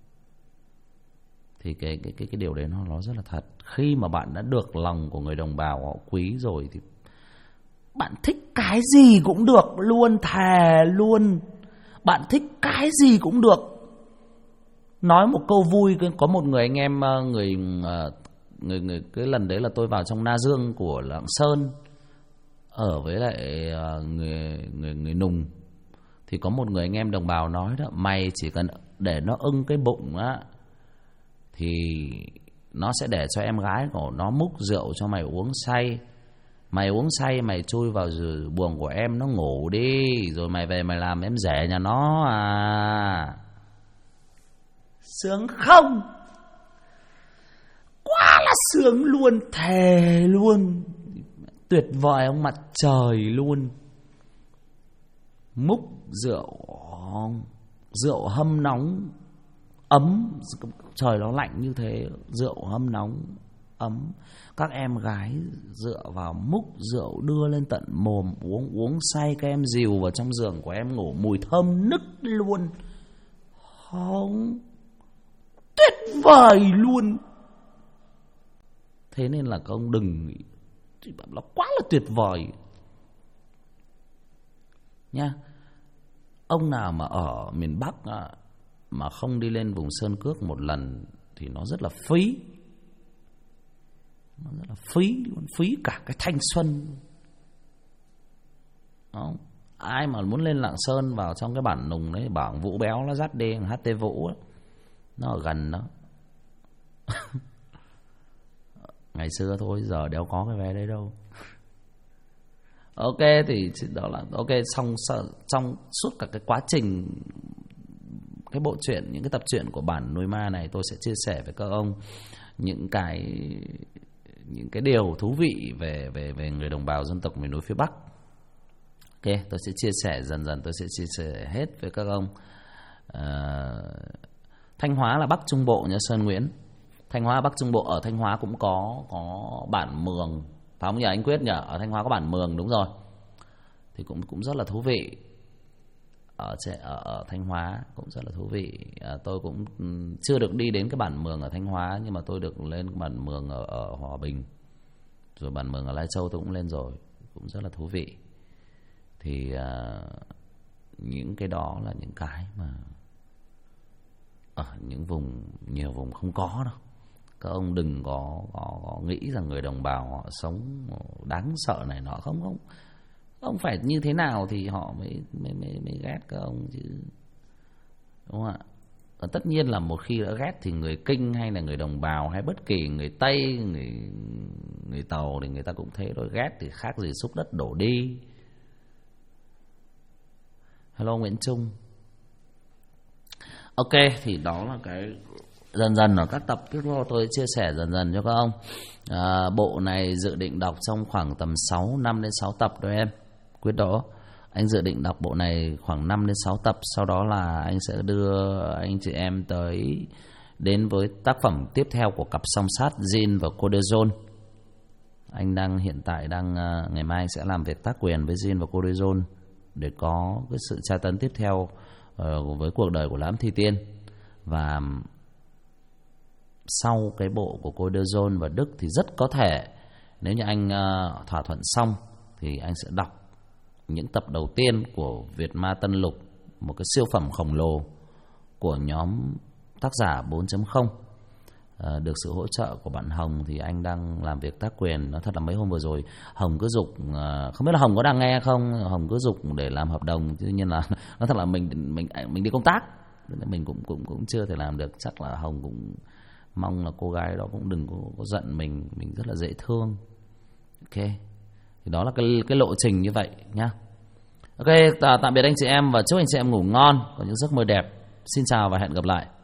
Thì cái điều đấy nó rất là thật. Khi mà bạn đã được lòng của người đồng bào họ quý rồi thì bạn thích cái gì cũng được luôn, thề luôn. Bạn thích cái gì cũng được. Nói một câu vui, có một người anh em người cái lần đấy là tôi vào trong Na Dương của Lạng Sơn ở với lại người Nùng, thì có một người anh em đồng bào nói đó: mày chỉ cần để nó ưng cái bụng á thì nó sẽ để cho em gái của nó múc rượu cho mày uống say. Mày uống say mày chui vào buồng của em nó ngủ đi, rồi mày về mày làm em rể nhà nó à. Sướng không? Quá là sướng luôn, thề luôn. Tuyệt vời ông mặt trời luôn. Múc rượu hâm nóng ấm, trời nó lạnh như thế, rượu hâm nóng ấm, các em gái dựa vào múc rượu đưa lên tận mồm uống say, các em dìu vào trong giường của em ngủ, mùi thơm nức luôn. Không, tuyệt vời luôn. Thế nên là các ông đừng nghĩ nó quá là tuyệt vời nha. Ông nào mà ở miền Bắc mà không đi lên vùng Sơn Cước một lần thì nó rất là phí. Nó rất là phí luôn, phí cả cái thanh xuân. Không? Ai mà muốn lên Lạng Sơn vào trong cái bản Nùng đấy, bảo Vũ Béo nó dắt đi, HT Vũ đó, nó ở gần đó. Ngày xưa thôi, giờ đéo có cái vé đấy đâu. Ok, thì đó là ok. Trong suốt cả cái quá trình, cái bộ truyện, những cái tập truyện của bản Núi Ma này, tôi sẽ chia sẻ với các ông những cái điều thú vị về người đồng bào dân tộc miền núi phía Bắc. Ok, tôi sẽ chia sẻ dần dần, tôi sẽ chia sẻ hết với các ông. Thanh Hóa là Bắc Trung Bộ nha Sơn Nguyễn. Thanh Hóa Bắc Trung Bộ, ở Thanh Hóa cũng có bản Mường, phải không nhỉ anh Quyết nhỉ? Ở Thanh Hóa có bản Mường, đúng rồi. Thì cũng rất là thú vị. Ở Thanh Hóa cũng rất là thú vị. Tôi cũng chưa được đi đến cái bản Mường ở Thanh Hóa, nhưng mà tôi được lên cái bản Mường ở Hòa Bình, rồi bản Mường ở Lai Châu tôi cũng lên rồi, cũng rất là thú vị. Thì những cái đó là những cái mà ở những nhiều vùng không có đâu. Các ông đừng có nghĩ rằng người đồng bào họ sống đáng sợ này nọ, không. Ông phải như thế nào thì họ mới ghét các ông chứ, đúng không ạ? Và tất nhiên là một khi đã ghét thì người Kinh hay là người đồng bào hay bất kỳ người Tây, người Tàu thì người ta cũng thế thôi. Ghét thì khác gì xúc đất đổ đi. Hello Nguyễn Trung. Ok, thì đó là cái dần ở các tập tiếp theo tôi chia sẻ dần cho các ông. Bộ này dự định đọc trong khoảng tầm 5 đến 6 tập thôi em. Quyết đó, anh dự định đọc bộ này khoảng 5 đến 6 tập. Sau đó là anh sẽ đưa anh chị em đến với tác phẩm tiếp theo của cặp song sát Jin và Codezone. Anh hiện tại ngày mai anh sẽ làm việc tác quyền với Jin và Codezone để có cái sự tra tấn tiếp theo với cuộc đời của Lãm Thi Tiên. Và sau cái bộ của Codezone và Đức thì rất có thể nếu như anh thỏa thuận xong thì anh sẽ đọc những tập đầu tiên của Việt Ma Tân Lục, một cái siêu phẩm khổng lồ của nhóm tác giả 4.0. Được sự hỗ trợ của bạn Hồng thì anh đang làm việc tác quyền. Nói thật là mấy hôm vừa rồi Hồng cứ giục, không biết là Hồng có đang nghe không, Hồng cứ giục để làm hợp đồng. Tuy nhiên là nói thật là mình đi công tác nên mình cũng chưa thể làm được. Chắc là Hồng cũng mong là cô gái đó cũng đừng có giận mình rất là dễ thương. Ok, Thì đó là cái lộ trình như vậy nhá. Ok, tạm biệt anh chị em và chúc anh chị em ngủ ngon, có những giấc mơ đẹp. Xin chào và hẹn gặp lại.